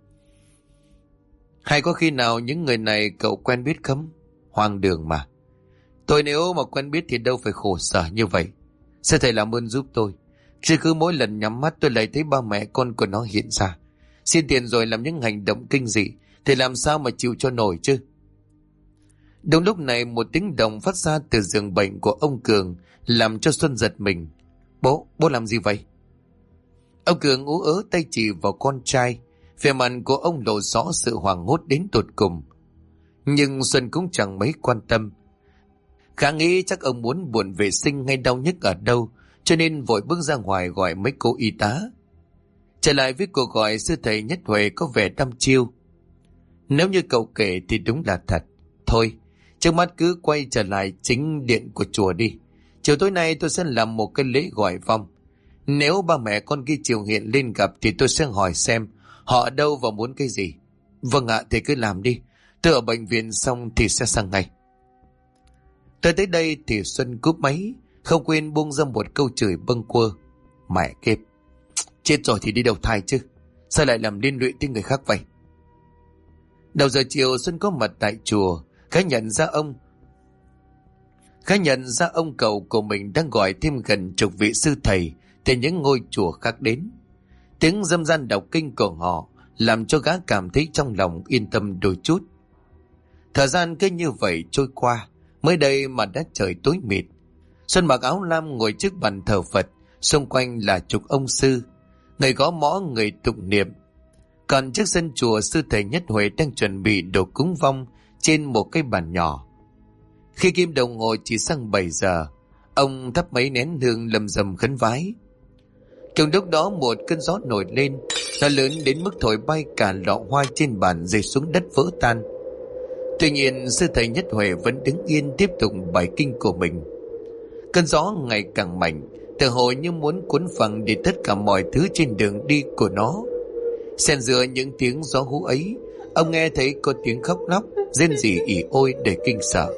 Hay có khi nào những người này cậu quen biết không? Hoang đường mà. Tôi nếu mà quen biết thì đâu phải khổ sở như vậy. Sư thầy làm ơn giúp tôi. Chứ cứ mỗi lần nhắm mắt tôi lại thấy ba mẹ con của nó hiện ra. Xin tiền rồi làm những hành động kinh dị thì làm sao mà chịu cho nổi chứ. Đúng lúc này một tiếng động phát ra từ giường bệnh của ông Cường làm cho Xuân giật mình. Bố làm gì vậy? Ông Cường ú ớ tay chỉ vào con trai. Vẻ mặt của ông lộ rõ sự hoảng hốt đến tột cùng. Nhưng Xuân cũng chẳng mấy quan tâm. Khá nghĩ chắc ông muốn buồn vệ sinh hay đau nhức ở đâu, cho nên vội bước ra ngoài gọi mấy cô y tá. Trở lại với cuộc gọi, sư thầy Nhất Huệ có vẻ đăm chiêu. Nếu như cậu kể thì đúng là thật. Thôi, trước mắt cứ quay trở lại chính điện của chùa đi. Chiều tối nay tôi sẽ làm một cái lễ gọi vong. Nếu ba mẹ con kia chiều hiện lên gặp thì tôi sẽ hỏi xem họ ở đâu và muốn cái gì. Vâng ạ, thì cứ làm đi. Tôi ở bệnh viện xong thì sẽ sang ngay. Tới tới đây thì Xuân cúp máy, không quên buông ra một câu chửi bâng quơ. Mẹ kiếp, chết rồi thì đi đầu thai chứ, sao lại làm liên lụy tới người khác vậy? Đầu giờ chiều Xuân có mặt tại chùa, khá nhận ra ông cậu của mình đang gọi thêm gần chục vị sư thầy từ những ngôi chùa khác đến. Tiếng râm ran đọc kinh của họ làm cho gã cảm thấy trong lòng yên tâm đôi chút. Thời gian cứ như vậy trôi qua, mới đây mà đã trời tối mịt. Xuân mặc áo lam ngồi trước bàn thờ Phật, xung quanh là chục ông sư, người gõ mõ người tụng niệm. Còn trước sân chùa, sư thầy Nhất Huệ đang chuẩn bị đồ cúng vong trên một cái bàn nhỏ. Khi kim đồng hồ chỉ sang 7 giờ, ông thắp mấy nén hương lầm rầm khấn vái. Cùng lúc đó một cơn gió nổi lên, nó lớn đến mức thổi bay cả lọ hoa trên bàn rơi xuống đất vỡ tan. Tuy nhiên sư thầy Nhất Huệ vẫn đứng yên tiếp tục bài kinh của mình. Cơn gió ngày càng mạnh, tựa hồ như muốn cuốn phăng đi tất cả mọi thứ trên đường đi của nó. Xen giữa những tiếng gió hú ấy, ông nghe thấy có tiếng khóc lóc, rên rỉ ỉ ôi để kinh sợ.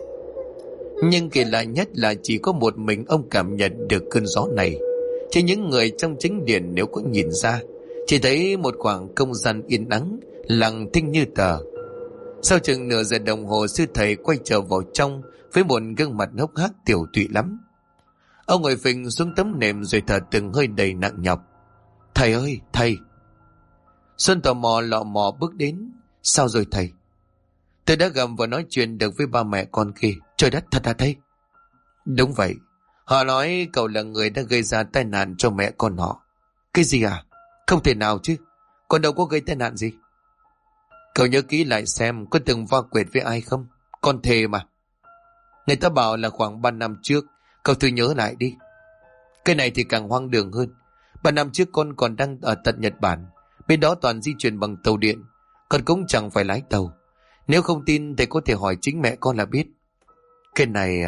Nhưng kỳ lạ nhất là chỉ có một mình ông cảm nhận được cơn gió này. Chứ những người trong chính điện nếu có nhìn ra, chỉ thấy một khoảng không gian yên ắng, lặng thinh như tờ. Sau chừng nửa giờ đồng hồ, sư thầy quay trở vào trong với một gương mặt hốc hác tiểu tụy lắm. Ông ngồi phình xuống tấm nệm rồi thở từng hơi đầy nặng nhọc. Thầy ơi, thầy! Xuân tò mò lọ mò bước đến. Sao rồi thầy? Tôi đã gặp và nói chuyện được với ba mẹ con kia. Trời đất, thật hả thầy? Đúng vậy. Họ nói cậu là người đã gây ra tai nạn cho mẹ con họ. Cái gì à? Không thể nào chứ. Con đâu có gây tai nạn gì. Cậu nhớ kỹ lại xem có từng va quệt với ai không? Con thề mà. Người ta bảo là khoảng 3 năm trước. Cậu thử nhớ lại đi. Cái này thì càng hoang đường hơn. 3 năm trước con còn đang ở tận Nhật Bản. Bên đó toàn di chuyển bằng tàu điện. Con cũng chẳng phải lái tàu. Nếu không tin thì có thể hỏi chính mẹ con là biết. Cái này...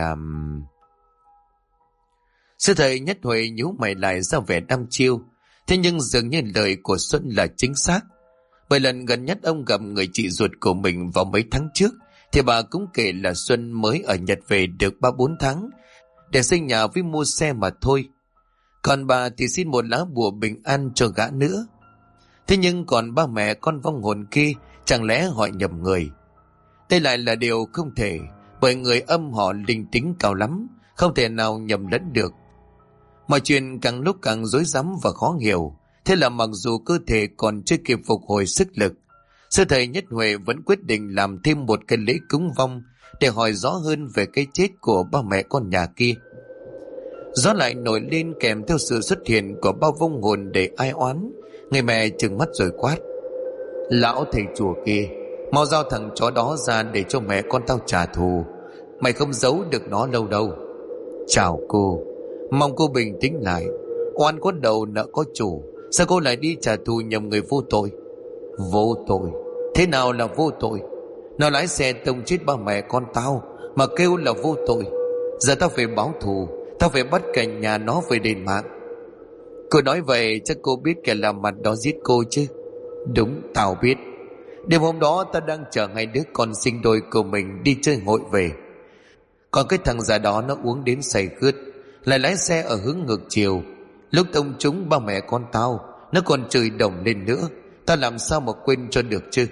Sư thầy Nhất Huệ nhíu mày lại ra vẻ đăm chiêu. Thế nhưng dường như lời của Xuân là chính xác. Bởi lần gần nhất ông gặp người chị ruột của mình vào mấy tháng trước, thì bà cũng kể là Xuân mới ở Nhật về được 3-4 tháng để xây nhà với mua xe mà thôi. Còn bà thì xin một lá bùa bình an cho gã nữa. Thế nhưng còn ba mẹ con vong hồn kia, chẳng lẽ họ nhầm người? Đây lại là điều không thể, bởi người âm họ linh tính cao lắm, không thể nào nhầm lẫn được. Mọi chuyện càng lúc càng rối rắm và khó hiểu. Thế là mặc dù cơ thể còn chưa kịp phục hồi sức lực, sư thầy Nhất Huệ vẫn quyết định làm thêm một cái lễ cúng vong để hỏi rõ hơn về cái chết của ba mẹ con nhà kia. Gió lại nổi lên kèm theo sự xuất hiện của bao vong hồn để ai oán. Người mẹ trừng mắt rồi quát: Lão thầy chùa kia, mau giao thằng chó đó ra để cho mẹ con tao trả thù. Mày không giấu được nó lâu đâu. Chào cô, mong cô bình tĩnh lại. Oan có đầu nợ có chủ, sao cô lại đi trả thù nhầm người vô tội? Vô tội? Thế nào là vô tội? Nó lái xe tông chết ba mẹ con tao mà kêu là vô tội. Giờ tao phải báo thù, tao phải bắt cả nhà nó về đền mạng. Cô nói vậy chắc cô biết kẻ làm mặt đó giết cô chứ? Đúng, tao biết. Đêm hôm đó ta đang chở hai đứa con sinh đôi của mình đi chơi hội về. Còn cái thằng già đó nó uống đến say khướt, lại lái xe ở hướng ngược chiều. Lúc tông trúng ba mẹ con tao, nó còn chửi đồng lên nữa. Ta làm sao mà quên cho được chứ?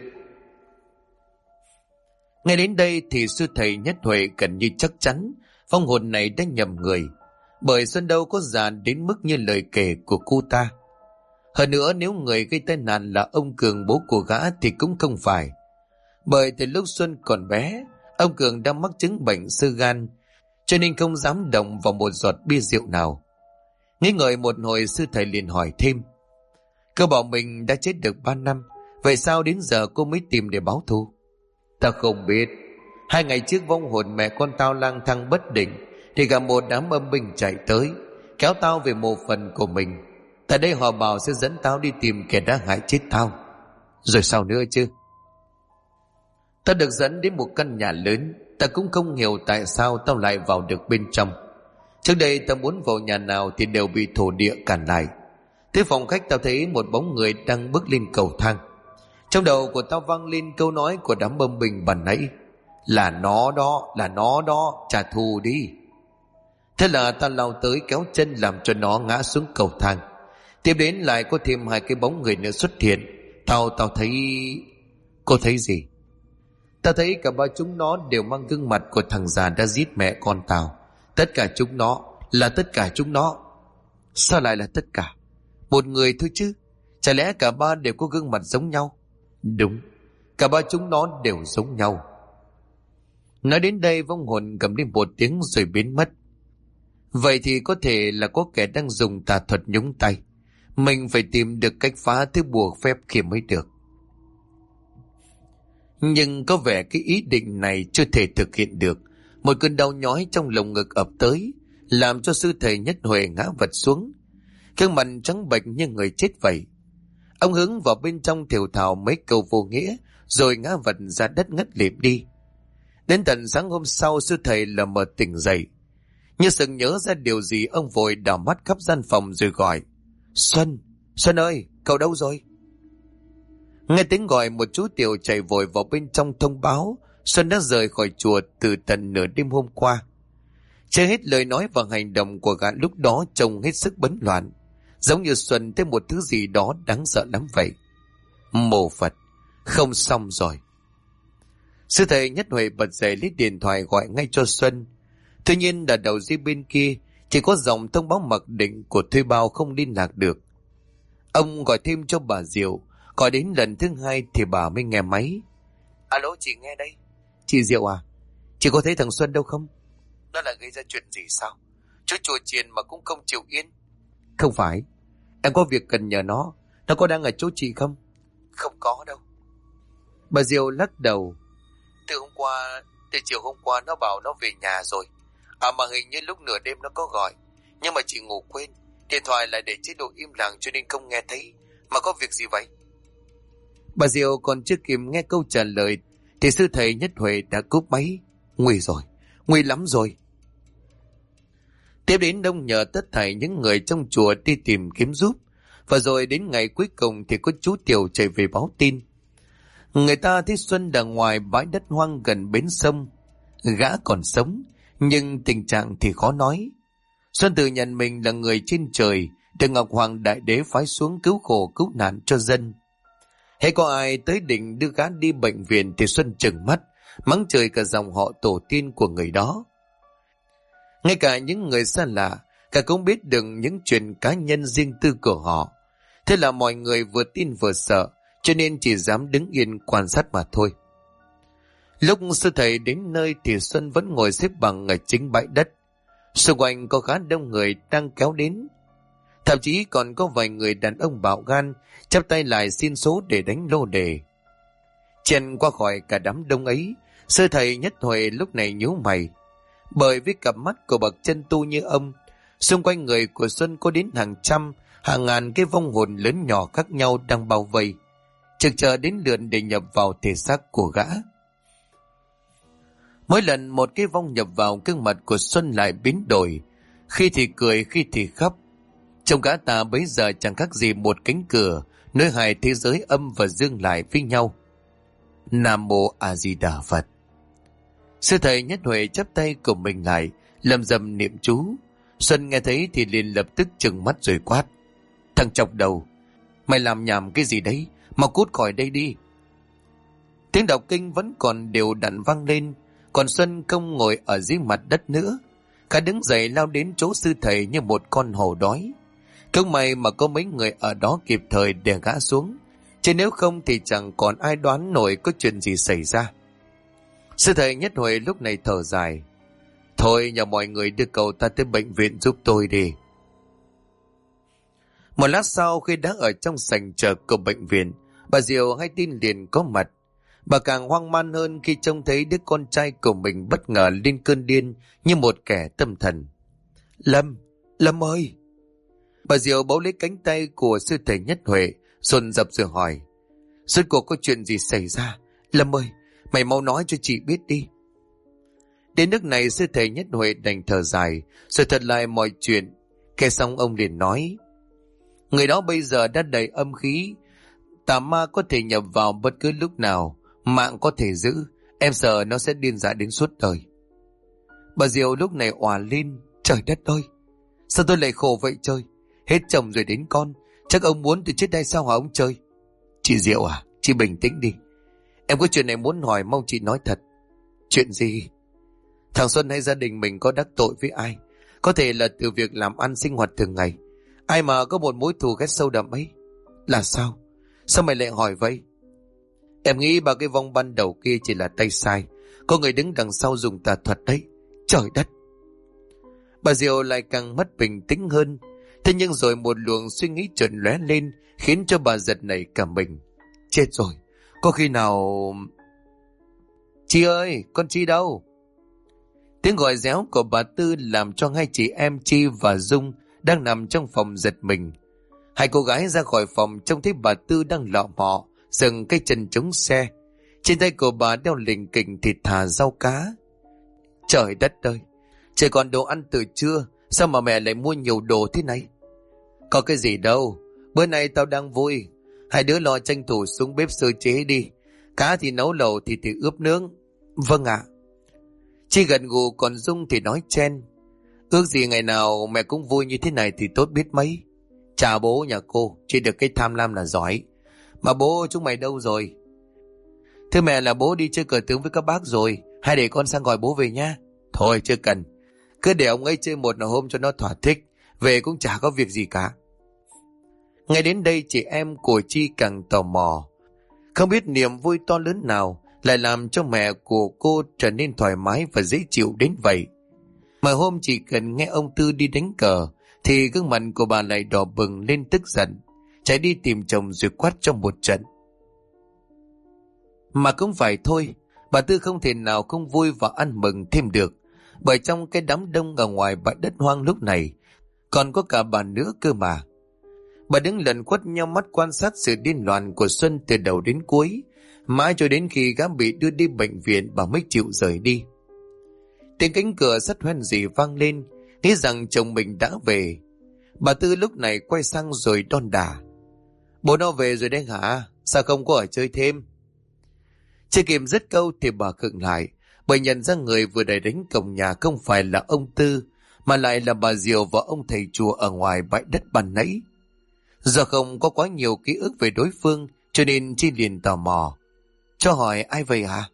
Ngay đến đây thì sư thầy Nhất Huệ gần như chắc chắn vong hồn này đã nhầm người. Bởi Xuân đâu có già đến mức như lời kể của cô ta. Hơn nữa nếu người gây tai nạn là ông Cường bố của gã thì cũng không phải. Bởi từ lúc Xuân còn bé, ông Cường đang mắc chứng bệnh xơ gan, cho nên không dám động vào một giọt bia rượu nào. Nghĩ ngợi một hồi, sư thầy liền hỏi thêm: cô bảo mình đã chết được 3 năm, vậy sao đến giờ cô mới tìm để báo thù? Ta không biết. 2 ngày trước vong hồn mẹ con tao lang thang bất định, thì cả một đám âm binh chạy tới, kéo tao về mộ phần của mình. Tại đây họ bảo sẽ dẫn tao đi tìm kẻ đã hại chết tao. Rồi sao nữa chứ? Ta được dẫn đến một căn nhà lớn. Ta cũng không hiểu tại sao tao lại vào được bên trong. Trước đây ta muốn vào nhà nào thì đều bị thổ địa cản lại. Tới phòng khách tao thấy một bóng người đang bước lên cầu thang. Trong đầu của tao vang lên câu nói của đám bom bình ban nãy: là nó đó, là nó đó, trả thù đi. Thế là tao lao tới kéo chân làm cho nó ngã xuống cầu thang. Tiếp đến lại có thêm 2 cái bóng người nữa xuất hiện. Tao thấy... Cô thấy gì? Tao thấy cả 3 chúng nó đều mang gương mặt của thằng già đã giết mẹ con tao. Tất cả chúng nó, là tất cả chúng nó. Sao lại là tất cả? Một người thôi chứ? Chả lẽ cả 3 đều có gương mặt giống nhau? Đúng, cả 3 chúng nó đều giống nhau. Nói đến đây vong hồn gầm lên một tiếng rồi biến mất. Vậy thì có thể là có kẻ đang dùng tà thuật nhúng tay. Mình phải tìm được cách phá thứ bùa phép kia mới được. Nhưng có vẻ cái ý định này chưa thể thực hiện được. Một cơn đau nhói trong lồng ngực ập tới, làm cho sư thầy Nhất Huệ ngã vật xuống, gương mặt trắng bệch như người chết vậy. Ông hướng vào bên trong thều thào mấy câu vô nghĩa, rồi ngã vật ra đất ngất lịm đi. Đến tận sáng hôm sau, sư thầy lờ mờ tỉnh dậy. Như sực nhớ ra điều gì, ông vội đảo mắt khắp gian phòng rồi gọi: Xuân, Xuân ơi, cậu đâu rồi? Nghe tiếng gọi, một chú tiểu chạy vội vào bên trong thông báo Xuân đã rời khỏi chùa từ tận nửa đêm hôm qua. Chưa hết lời nói và hành động của gã lúc đó trông hết sức bấn loạn, giống như Xuân thấy một thứ gì đó đáng sợ lắm vậy. Mồ Phật, không xong rồi. Sư thầy Nhất Huệ bật dậy lấy điện thoại gọi ngay cho Xuân. Tuy nhiên ở đầu dây bên kia chỉ có dòng thông báo mặc định của thuê bao không liên lạc được. Ông gọi thêm cho bà Diệu, gọi đến lần thứ 2 thì bà mới nghe máy. Alo, chị nghe đây. Chị Diệu à, chị có thấy thằng Xuân đâu không? Nó là gây ra chuyện gì sao? Chú chùa chiền mà cũng không chịu yên. Không phải, em có việc cần nhờ nó có đang ở chỗ chị không? Không có đâu. Bà Diệu lắc đầu. Từ chiều hôm qua nó bảo nó về nhà rồi. Mà hình như lúc nửa đêm nó có gọi, nhưng mà chị ngủ quên, điện thoại lại để chế độ im lặng cho nên không nghe thấy. Mà có việc gì vậy? Bà Diệu còn chưa kịp nghe câu trả lời thì sư thầy Nhất Huệ đã cúp máy. Nguy rồi, nguy lắm rồi. Tiếp đến đông nhờ tất thảy những người trong chùa đi tìm kiếm giúp. Và rồi đến ngày cuối cùng thì có chú Tiểu chạy về báo tin. Người ta thấy Xuân đang ngoài bãi đất hoang gần bến sông. Gã còn sống, nhưng tình trạng thì khó nói. Xuân tự nhận mình là người trên trời, được Ngọc Hoàng Đại Đế phái xuống cứu khổ cứu nạn cho dân. Hễ có ai tới định đưa gã đi bệnh viện thì Xuân trừng mắt, mắng chửi cả dòng họ tổ tiên của người đó. Ngay cả những người xa lạ, cả cũng biết được những chuyện cá nhân riêng tư của họ. Thế là mọi người vừa tin vừa sợ, cho nên chỉ dám đứng yên quan sát mà thôi. Lúc sư thầy đến nơi thì Xuân vẫn ngồi xếp bằng ở chính bãi đất. Xung quanh có khá đông người đang kéo đến. Thậm chí còn có vài người đàn ông bạo gan chắp tay lại xin số để đánh lô đề. Chen qua khỏi cả đám đông ấy, sư thầy Nhất Huệ lúc này nhíu mày. Bởi với cặp mắt của bậc chân tu như ông, xung quanh người của Xuân có đến hàng trăm, hàng ngàn cái vong hồn lớn nhỏ khác nhau đang bao vây, trực chờ đến lượt để nhập vào thể xác của gã. Mỗi lần một cái vong nhập vào, gương mặt của Xuân lại biến đổi, khi thì cười, khi thì khóc. Trong gã ta bấy giờ chẳng khác gì một cánh cửa nối hai thế giới âm và dương lại với nhau. Nam Mô A Di Đà Phật. Sư thầy Nhất Huệ chắp tay của mình lại, lầm rầm niệm chú. Xuân nghe thấy thì liền lập tức trừng mắt rồi quát: Thằng chọc đầu, mày làm nhảm cái gì đấy, mà cút khỏi đây đi. Tiếng đọc kinh vẫn còn đều đặn vang lên, còn Xuân không ngồi ở dưới mặt đất nữa. Khá đứng dậy lao đến chỗ sư thầy như một con hổ đói. Không may mà có mấy người ở đó kịp thời đè gã xuống, chứ nếu không thì chẳng còn ai đoán nổi có chuyện gì xảy ra. Sư thầy Nhất Huệ lúc này thở dài. Thôi nhờ mọi người đưa cậu ta tới bệnh viện giúp tôi đi. Một lát sau, khi đã ở trong sảnh chờ của bệnh viện, bà Diệu hay tin liền có mặt. Bà càng hoang mang hơn khi trông thấy đứa con trai của mình bất ngờ lên cơn điên như một kẻ tâm thần. Lâm ơi! Bà Diệu bấu lấy cánh tay của sư thầy Nhất Huệ, dồn dập rồi hỏi. Rốt cuộc có chuyện gì xảy ra? Lâm ơi, mày mau nói cho chị biết đi. Đến nước này, sư thầy Nhất Huệ đành thở dài, rồi thuật lại mọi chuyện. Nghe xong ông liền nói. Người đó bây giờ đã đầy âm khí, tà ma có thể nhập vào bất cứ lúc nào, mạng có thể giữ, em sợ nó sẽ điên dại đến suốt đời. Bà Diệu lúc này òa lên. Trời đất ơi, sao tôi lại khổ vậy trời? Hết chồng rồi đến con, chắc ông muốn tôi chết hay sao hả ông trời? Chị Diệu à, chị bình tĩnh đi. Em có chuyện này muốn hỏi, mong chị nói thật. Chuyện gì? Thằng Xuân hay gia đình mình có đắc tội với ai? Có thể là từ việc làm ăn sinh hoạt thường ngày. Ai mà có một mối thù ghét sâu đậm ấy? Là sao? Sao mày lại hỏi vậy? Em nghĩ ba cái vong ban đầu kia chỉ là tay sai, có người đứng đằng sau dùng tà thuật đấy. Trời đất! Bà Diệu lại càng mất bình tĩnh hơn. Thế nhưng rồi một luồng suy nghĩ chợt lóe lên, khiến cho bà giật nảy cả mình. Chết rồi! Có khi nào... Chi ơi! Con Chi đâu? Tiếng gọi réo của bà Tư làm cho hai chị em Chi và Dung đang nằm trong phòng giật mình. Hai cô gái ra khỏi phòng trông thấy bà Tư đang lọ mọ dừng cái chân chống xe. Trên tay của bà đeo lình kình thịt thà rau cá. Trời đất ơi! Chỉ còn đồ ăn từ trưa, sao mà mẹ lại mua nhiều đồ thế này? Có cái gì đâu, bữa nay tao đang vui. Hai đứa lo tranh thủ xuống bếp sơ chế đi. Cá thì nấu lẩu, thịt thì ướp nướng. Vâng ạ. Chi gật gù, còn Dung thì nói chen. Ước gì ngày nào mẹ cũng vui như thế này thì tốt biết mấy. Chà bố nhà cô, chỉ được cái tham lam là giỏi. Mà bố chúng mày đâu rồi? Thưa mẹ là bố đi chơi cờ tướng với các bác rồi. Hay để con sang gọi bố về nha. Thôi chưa cần, cứ để ông ấy chơi một hôm cho nó thỏa thích. Về cũng chả có việc gì cả. Ngay đến đây chị em của Chi càng tò mò. Không biết niềm vui to lớn nào lại làm cho mẹ của cô trở nên thoải mái và dễ chịu đến vậy. Mà hôm chỉ cần nghe ông Tư đi đánh cờ thì gương mặt của bà lại đỏ bừng lên tức giận, chạy đi tìm chồng rồi quát trong một trận. Mà cũng phải thôi, bà Tư không thể nào không vui và ăn mừng thêm được, bởi trong cái đám đông ở ngoài bãi đất hoang lúc này còn có cả bà nữa cơ mà. Bà đứng lẩn quất nhau mắt quan sát sự điên loạn của Xuân từ đầu đến cuối, mãi cho đến khi gã bị đưa đi bệnh viện bà mới chịu rời đi. Tiếng cánh cửa sắt hoen rỉ vang lên, nghĩ rằng chồng mình đã về. Bà Tư lúc này quay sang rồi đon đả. Bố nó về rồi đấy hả? Sao không có ở chơi thêm? Chưa kịp dứt câu thì bà khựng lại, bởi nhận ra người vừa đẩy đánh cổng nhà không phải là ông Tư, mà lại là bà Diệu và ông thầy chùa ở ngoài bãi đất ban nãy. Do không có quá nhiều ký ức về đối phương, cho nên Chi liền tò mò. Cho hỏi ai vậy hả?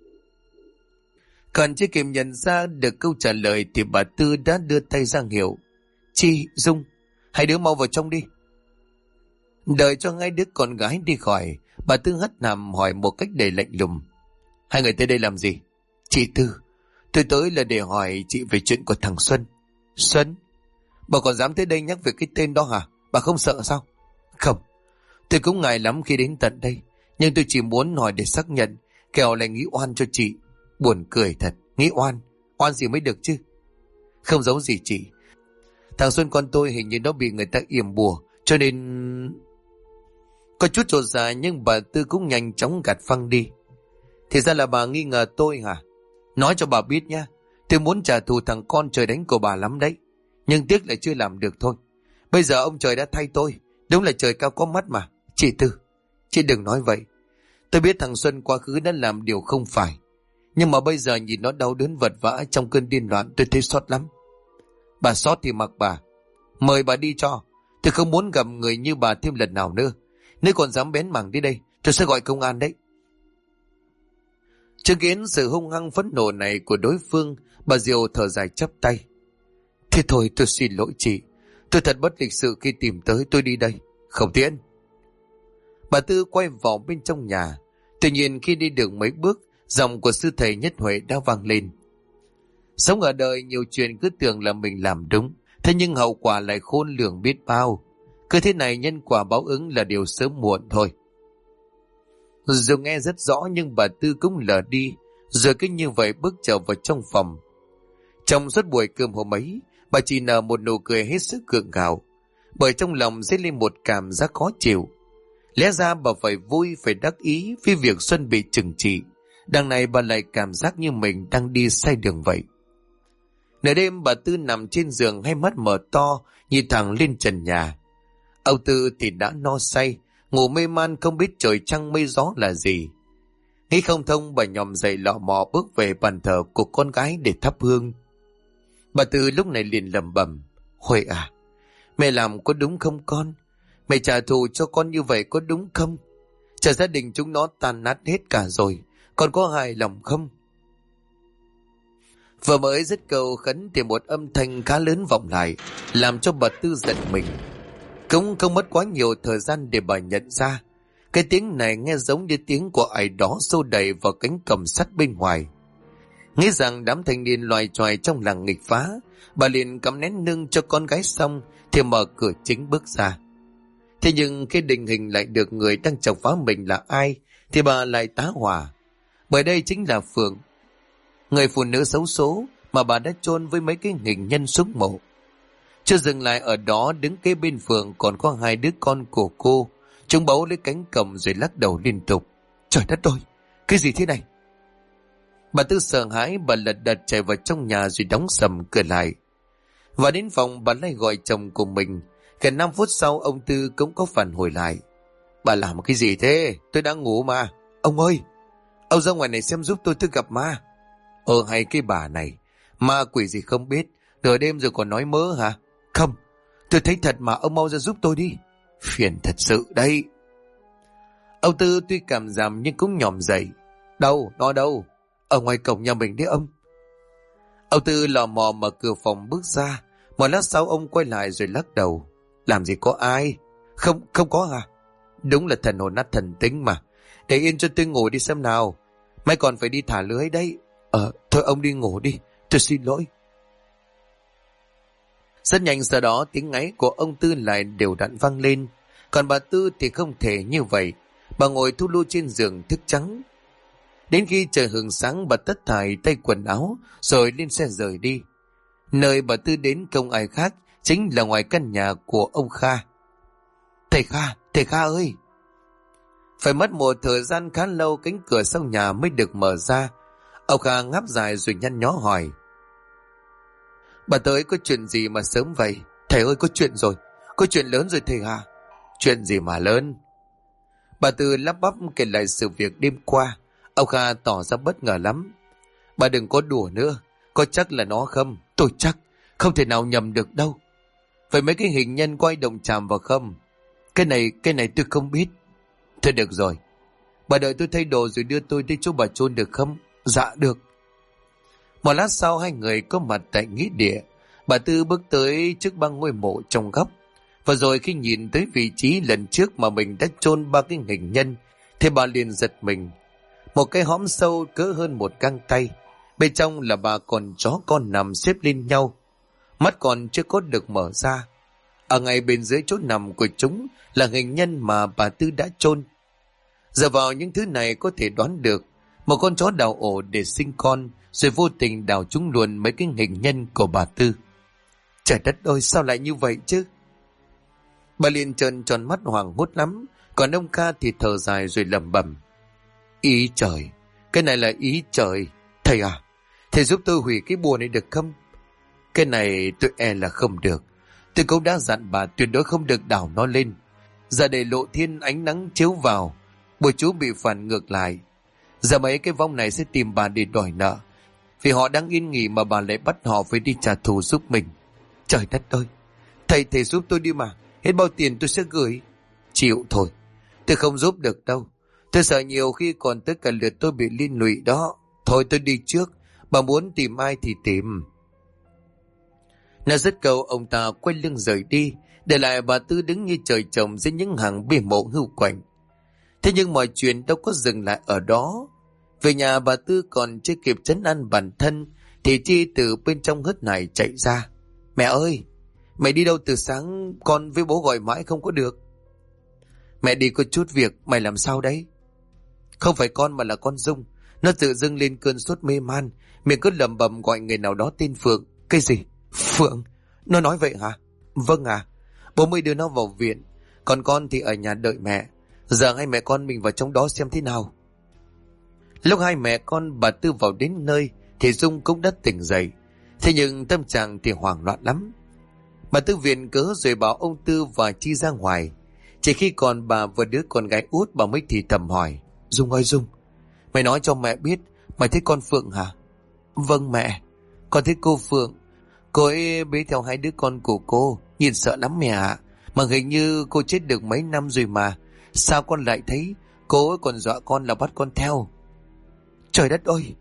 Còn chưa kịp nhận ra được câu trả lời thì bà Tư đã đưa tay ra hiệu. Chi, Dung, hai đứa mau vào trong đi. Đợi cho ngay đứa con gái đi khỏi, bà Tư hất hàm hỏi một cách đầy lạnh lùng. Hai người tới đây làm gì? Chị Tư, tôi tới là để hỏi chị về chuyện của thằng Xuân. Xuân? Bà còn dám tới đây nhắc về cái tên đó hả? Bà không sợ sao? Không, tôi cũng ngại lắm khi đến tận đây, nhưng tôi chỉ muốn hỏi để xác nhận, kẻo lại nghĩ oan cho chị. Buồn cười thật, nghĩ oan, oan gì mới được chứ? Không giấu gì chị, thằng Xuân con tôi hình như nó bị người ta yểm bùa, cho nên... Có chút trột dạ nhưng bà Tư cũng nhanh chóng gạt phăng đi. Thì ra là bà nghi ngờ tôi hả? Nói cho bà biết nha, tôi muốn trả thù thằng con trời đánh của bà lắm đấy, nhưng tiếc lại chưa làm được thôi. Bây giờ ông trời đã thay tôi, đúng là trời cao có mắt mà. Chị Tư, chị đừng nói vậy. Tôi biết thằng Xuân quá khứ đã làm điều không phải, nhưng mà bây giờ nhìn nó đau đớn vật vã trong cơn điên loạn, tôi thấy xót lắm. Bà xót thì mặc bà, mời bà đi cho. Tôi không muốn gặp người như bà thêm lần nào nữa. Nếu còn dám bén mảng đi đây, tôi sẽ gọi công an đấy. Chứng kiến sự hung hăng phẫn nộ này của đối phương, bà Diệu thở dài chắp tay. Thế thôi tôi xin lỗi chị. Tôi thật bất lịch sự khi tìm tới, tôi đi đây. Không tiễn. Bà Tư quay vào bên trong nhà. Tuy nhiên khi đi được mấy bước, giọng của sư thầy Nhất Huệ đã vang lên. Sống ở đời nhiều chuyện cứ tưởng là mình làm đúng, thế nhưng hậu quả lại khôn lường biết bao. Cứ thế này nhân quả báo ứng là điều sớm muộn thôi. Dù nghe rất rõ nhưng bà Tư cũng lờ đi, rồi cứ như vậy bước trở vào trong phòng. Trong suốt buổi cơm hôm ấy, bà chỉ nở một nụ cười hết sức gượng gạo, bởi trong lòng dấy lên một cảm giác khó chịu. Lẽ ra bà phải vui, phải đắc ý vì việc Xuân bị trừng trị. Đằng này bà lại cảm giác như mình đang đi sai đường vậy. Nửa đêm bà Tư nằm trên giường, hai mắt mở to, nhìn thẳng lên trần nhà. Âu Tư thì đã no say, ngủ mê man không biết trời trăng mây gió là gì. Nghĩ không thông, bà nhòm dậy lọ mò bước về bàn thờ của con gái để thắp hương. Bà Tư lúc này liền lẩm bẩm: Huệ à, mẹ làm có đúng không con? Mẹ trả thù cho con như vậy có đúng không? Cả gia đình chúng nó tan nát hết cả rồi, con có hài lòng không? Vừa mới dứt câu khấn thì một âm thanh khá lớn vọng lại, làm cho bà Tư giật mình. Cũng không mất quá nhiều thời gian để bà nhận ra cái tiếng này nghe giống như tiếng của ai đó xô đẩy vào cánh cổng sắt bên ngoài. Nghĩ rằng đám thanh niên loài choài trong làng nghịch phá, bà liền cắm nén nương cho con gái xong thì mở cửa chính bước ra. Thế nhưng khi định hình lại được người đang chọc phá mình là ai thì bà lại tá hỏa. Bởi đây chính là Phượng, người phụ nữ xấu số mà bà đã chôn với mấy cái hình nhân xuống mộ. Chưa dừng lại ở đó, đứng kế bên Phượng còn có hai đứa con của cô. Chúng bấu lấy cánh cổng rồi lắc đầu liên tục. Trời đất ơi, cái gì thế này? Bà Tư sợ hãi, bà lật đật chạy vào trong nhà rồi đóng sầm cửa lại. Và đến phòng bà lại gọi chồng của mình. Gần 5 phút sau ông Tư cũng có phản hồi lại. Bà làm cái gì thế? Tôi đang ngủ mà. Ông ơi, ông ra ngoài này xem giúp tôi gặp ma. Hay cái bà này, ma quỷ gì không biết, nửa đêm rồi còn nói mớ hả? Không, tôi thấy thật mà, ông mau ra giúp tôi đi. Phiền thật sự đây. Ông Tư tuy cảm giảm nhưng cũng nhòm dậy. Đâu, nó đâu? Ở ngoài cổng nhà mình đấy ông. Ông Tư lò mò mở cửa phòng bước ra. Một lát sau ông quay lại rồi lắc đầu. Làm gì có ai? Không có à? Đúng là thần hồn nát thần tính mà. Để yên cho tôi ngủ đi xem nào. Mai còn phải đi thả lưới đấy. Thôi ông đi ngủ đi, tôi xin lỗi. Rất nhanh sau đó tiếng ngáy của ông Tư lại đều đặn vang lên. Còn bà Tư thì không thể như vậy. Bà ngồi thu lu trên giường thức trắng. Đến khi trời hừng sáng bà tất thải tay quần áo rồi lên xe rời đi. Nơi bà Tư đến không ai khác chính là ngoài căn nhà của ông Kha. Thầy Kha ơi! Phải mất một thời gian khá lâu cánh cửa sau nhà mới được mở ra. Ông Kha ngáp dài rồi nhăn nhó hỏi. Bà tới có chuyện gì mà sớm vậy? Thầy ơi, có chuyện rồi, có chuyện lớn rồi thầy à? Chuyện gì mà lớn? Bà Tư lắp bắp kể lại sự việc đêm qua. Ông Kha tỏ ra bất ngờ lắm. Bà đừng có đùa nữa, có chắc là nó không? Tôi chắc, không thể nào nhầm được đâu. Vậy mấy cái hình nhân quay đồng chạm vào không? Cái này tôi không biết. Thôi được rồi, bà đợi tôi thay đồ rồi đưa tôi đi chỗ bà chôn được không? Dạ được. Một lát sau hai người có mặt tại nghĩa địa. Bà Tư bước tới trước ba ngôi mộ trong góc. Và rồi khi nhìn tới vị trí lần trước mà mình đã chôn ba cái hình nhân thì bà liền giật mình. Một cái hõm sâu cỡ hơn một gang tay. Bên trong là ba con chó con nằm xếp lên nhau. Mắt còn chưa có được mở ra. Ở ngay bên dưới chỗ nằm của chúng là hình nhân mà bà Tư đã chôn. Giờ vào những thứ này có thể đoán được một con chó đào ổ để sinh con rồi vô tình đào chúng luôn mấy cái hình nhân của bà Tư. Trời đất ơi, sao lại như vậy chứ? Bà liền trợn tròn mắt hoảng hốt lắm. Còn ông Kha thì thở dài rồi lẩm bẩm. Ý trời, cái này là ý trời. Thầy à, thầy giúp tôi hủy cái bùa này được không? Cái này tôi e là không được. Tôi cũng đã dặn bà tuyệt đối không được đào nó lên. Giờ để lộ thiên ánh nắng chiếu vào, bùa chú bị phản ngược lại. Giờ mấy cái vong này sẽ tìm bà để đòi nợ. Vì họ đang yên nghỉ mà bà lại bắt họ phải đi trả thù giúp mình. Trời đất ơi, thầy giúp tôi đi mà. Hết bao tiền tôi sẽ gửi. Chịu thôi, tôi không giúp được đâu. Tôi sợ nhiều khi còn tất cả lượt tôi bị liên lụy đó. Thôi tôi đi trước, bà muốn tìm ai thì tìm. Nói dứt câu, ông ta quay lưng rời đi, để lại bà Tư đứng như trời trồng dưới những hàng bia mộ hưu quạnh. Thế nhưng mọi chuyện đâu có dừng lại ở đó. Về nhà, bà Tư còn chưa kịp trấn an bản thân thì Chi từ bên trong hớt này chạy ra. Mẹ ơi, mẹ đi đâu từ sáng, con với bố gọi mãi không có được. Mẹ đi có chút việc, mày làm sao đấy? Không phải con mà là con Dung. Nó tự dưng lên cơn sốt mê man, miệng cứ lẩm bẩm gọi người nào đó tên Phượng. Cái gì? Phượng? Nó nói vậy hả? Vâng à. Bố mới đưa nó vào viện, còn con thì ở nhà đợi mẹ. Giờ hai mẹ con mình vào trong đó xem thế nào. Lúc hai mẹ con bà Tư vào đến nơi thì Dung cũng đã tỉnh dậy. Thế nhưng tâm trạng thì hoảng loạn lắm. Bà Tư viện cớ rồi bảo ông Tư và Chi ra ngoài. Chỉ khi còn bà và đứa con gái út, bà mới thì thầm hỏi. Dung ơi Dung, mày nói cho mẹ biết mày thấy con Phượng hả? Vâng mẹ, con thấy cô Phượng. Cô ấy bế theo hai đứa con của cô, nhìn sợ lắm mẹ ạ. Mà hình như cô chết được mấy năm rồi mà. Sao con lại thấy? Cô ấy còn dọa con là bắt con theo. Trời đất ơi!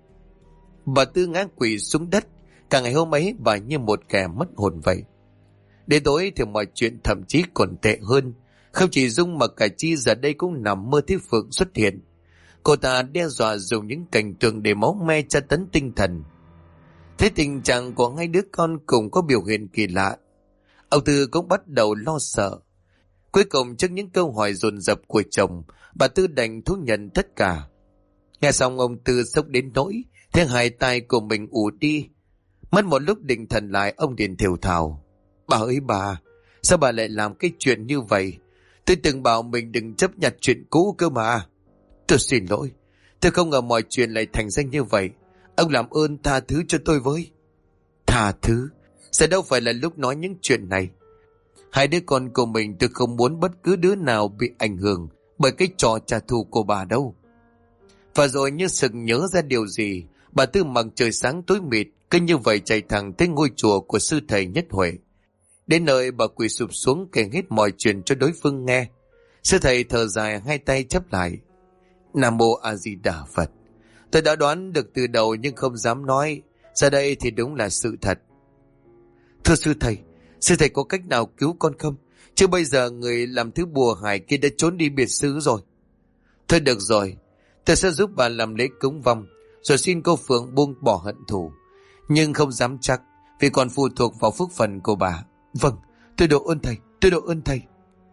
Bà Tư ngã quỵ xuống đất. Cả ngày hôm ấy bà như một kẻ mất hồn vậy. Đến tối thì mọi chuyện thậm chí còn tệ hơn. Không chỉ Dung mà cả Chi giờ đây cũng nằm mơ thấy Phượng xuất hiện. Cô ta đe dọa dùng những cảnh tượng để máu me tra tấn tinh thần. Thế tình trạng của hai đứa con cùng có biểu hiện kỳ lạ. Ông Tư cũng bắt đầu lo sợ. Cuối cùng trước những câu hỏi dồn dập của chồng, bà Tư đành thú nhận tất cả. Nghe xong ông Tư sốc đến nỗi thế hai tay của mình ù đi. Mất một lúc định thần lại, ông liền thều thào. Bà ơi bà, sao bà lại làm cái chuyện như vậy? Tôi từng bảo mình đừng chấp nhận chuyện cũ cơ mà. Tôi xin lỗi, tôi không ngờ mọi chuyện lại thành ra như vậy. Ông làm ơn tha thứ cho tôi với. Tha thứ? Sẽ đâu phải là lúc nói những chuyện này. Hai đứa con của mình tôi không muốn bất cứ đứa nào bị ảnh hưởng bởi cái trò trả thù của bà đâu. Và rồi như sực nhớ ra điều gì, bà Tư mặc trời sáng tối mịt, cứ như vậy chạy thẳng tới ngôi chùa của sư thầy Nhất Huệ. Đến nơi bà quỳ sụp xuống kể hết mọi chuyện cho đối phương nghe. Sư thầy thở dài, hai tay chắp lại. Nam mô A Di Đà Phật. Tôi đã đoán được từ đầu nhưng không dám nói. Ra đây thì đúng là sự thật. Thưa sư thầy có cách nào cứu con không? Chứ bây giờ người làm thứ bùa hại kia đã trốn đi biệt xứ rồi. Thôi được rồi, tôi sẽ giúp bà làm lễ cúng vong, rồi xin cô Phượng buông bỏ hận thù. Nhưng không dám chắc, vì còn phụ thuộc vào phước phần của bà. Vâng, tôi độ ơn thầy.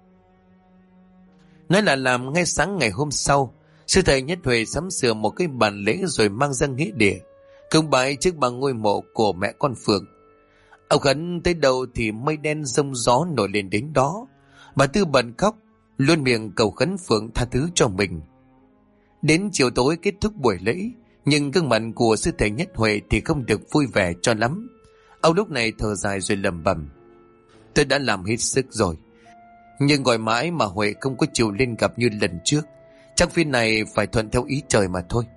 Nói là làm. Ngay sáng ngày hôm sau, sư thầy Nhất Huệ sắm sửa một cái bàn lễ rồi mang ra nghĩa địa, cúng bái trước bằng ngôi mộ của mẹ con Phượng. Ông khấn tới đâu thì mây đen rông gió nổi lên đến đó. Bà Tư bật khóc, luôn miệng cầu khấn Phượng tha thứ cho mình. Đến chiều tối kết thúc buổi lễ, nhưng gương mặt của sư thầy Nhất Huệ thì không được vui vẻ cho lắm. Ông lúc này thở dài rồi lẩm bẩm. Tôi đã làm hết sức rồi, nhưng gọi mãi mà Huệ không có chịu lên gặp như lần trước. Chắc phía này phải thuận theo ý trời mà thôi.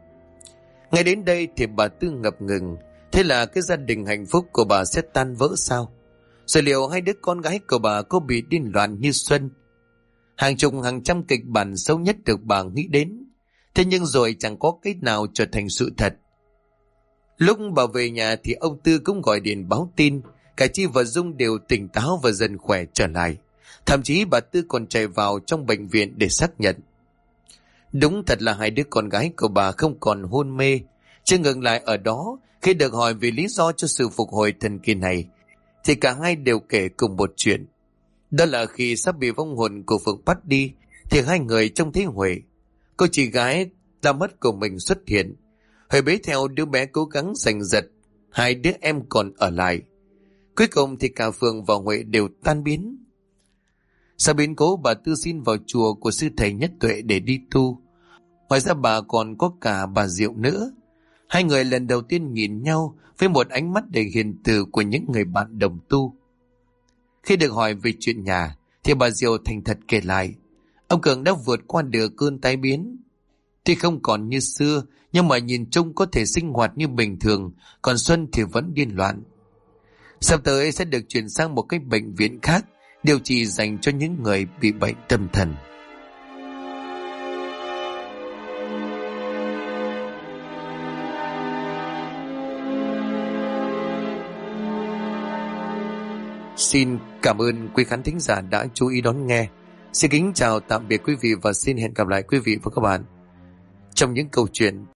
Ngay đến đây thì bà Tư ngập ngừng. Thế là cái gia đình hạnh phúc của bà sẽ tan vỡ sao? Rồi liệu hai đứa con gái của bà có bị điên loạn như Xuân? Hàng chục hàng trăm kịch bản xấu nhất được bà nghĩ đến. Thế nhưng rồi chẳng có cái nào trở thành sự thật. Lúc bà về nhà thì ông Tư cũng gọi điện báo tin. Cả Chi và Dung đều tỉnh táo và dần khỏe trở lại. Thậm chí bà Tư còn chạy vào trong bệnh viện để xác nhận. Đúng thật là hai đứa con gái của bà không còn hôn mê. Chưa ngừng lại ở đó, khi được hỏi về lý do cho sự phục hồi thần kỳ này, thì cả hai đều kể cùng một chuyện. Đó là khi sắp bị vong hồn của Phượng bắt đi, thì hai người trông thấy Huệ, cô chị gái đã mất của mình xuất hiện. Huệ bế theo đứa bé cố gắng giành giật, hai đứa em còn ở lại. Cuối cùng thì cả Phượng và Huệ đều tan biến. Sau biến cố, bà Tư xin vào chùa của sư thầy Nhất Tuệ để đi tu. Ngoài ra bà còn có cả bà Diệu nữa. Hai người lần đầu tiên nhìn nhau với một ánh mắt đầy hiền từ của những người bạn đồng tu. Khi được hỏi về chuyện nhà thì bà Diệu thành thật kể lại. Ông Cường đã vượt qua được cơn tai biến. Tuy không còn như xưa, nhưng mà nhìn chung có thể sinh hoạt như bình thường, còn Xuân thì vẫn điên loạn. Sắp tới sẽ được chuyển sang một cái bệnh viện khác, điều trị dành cho những người bị bệnh tâm thần. Xin cảm ơn quý khán thính giả đã chú ý đón nghe. Xin kính chào tạm biệt quý vị và xin hẹn gặp lại quý vị và các bạn trong những câu chuyện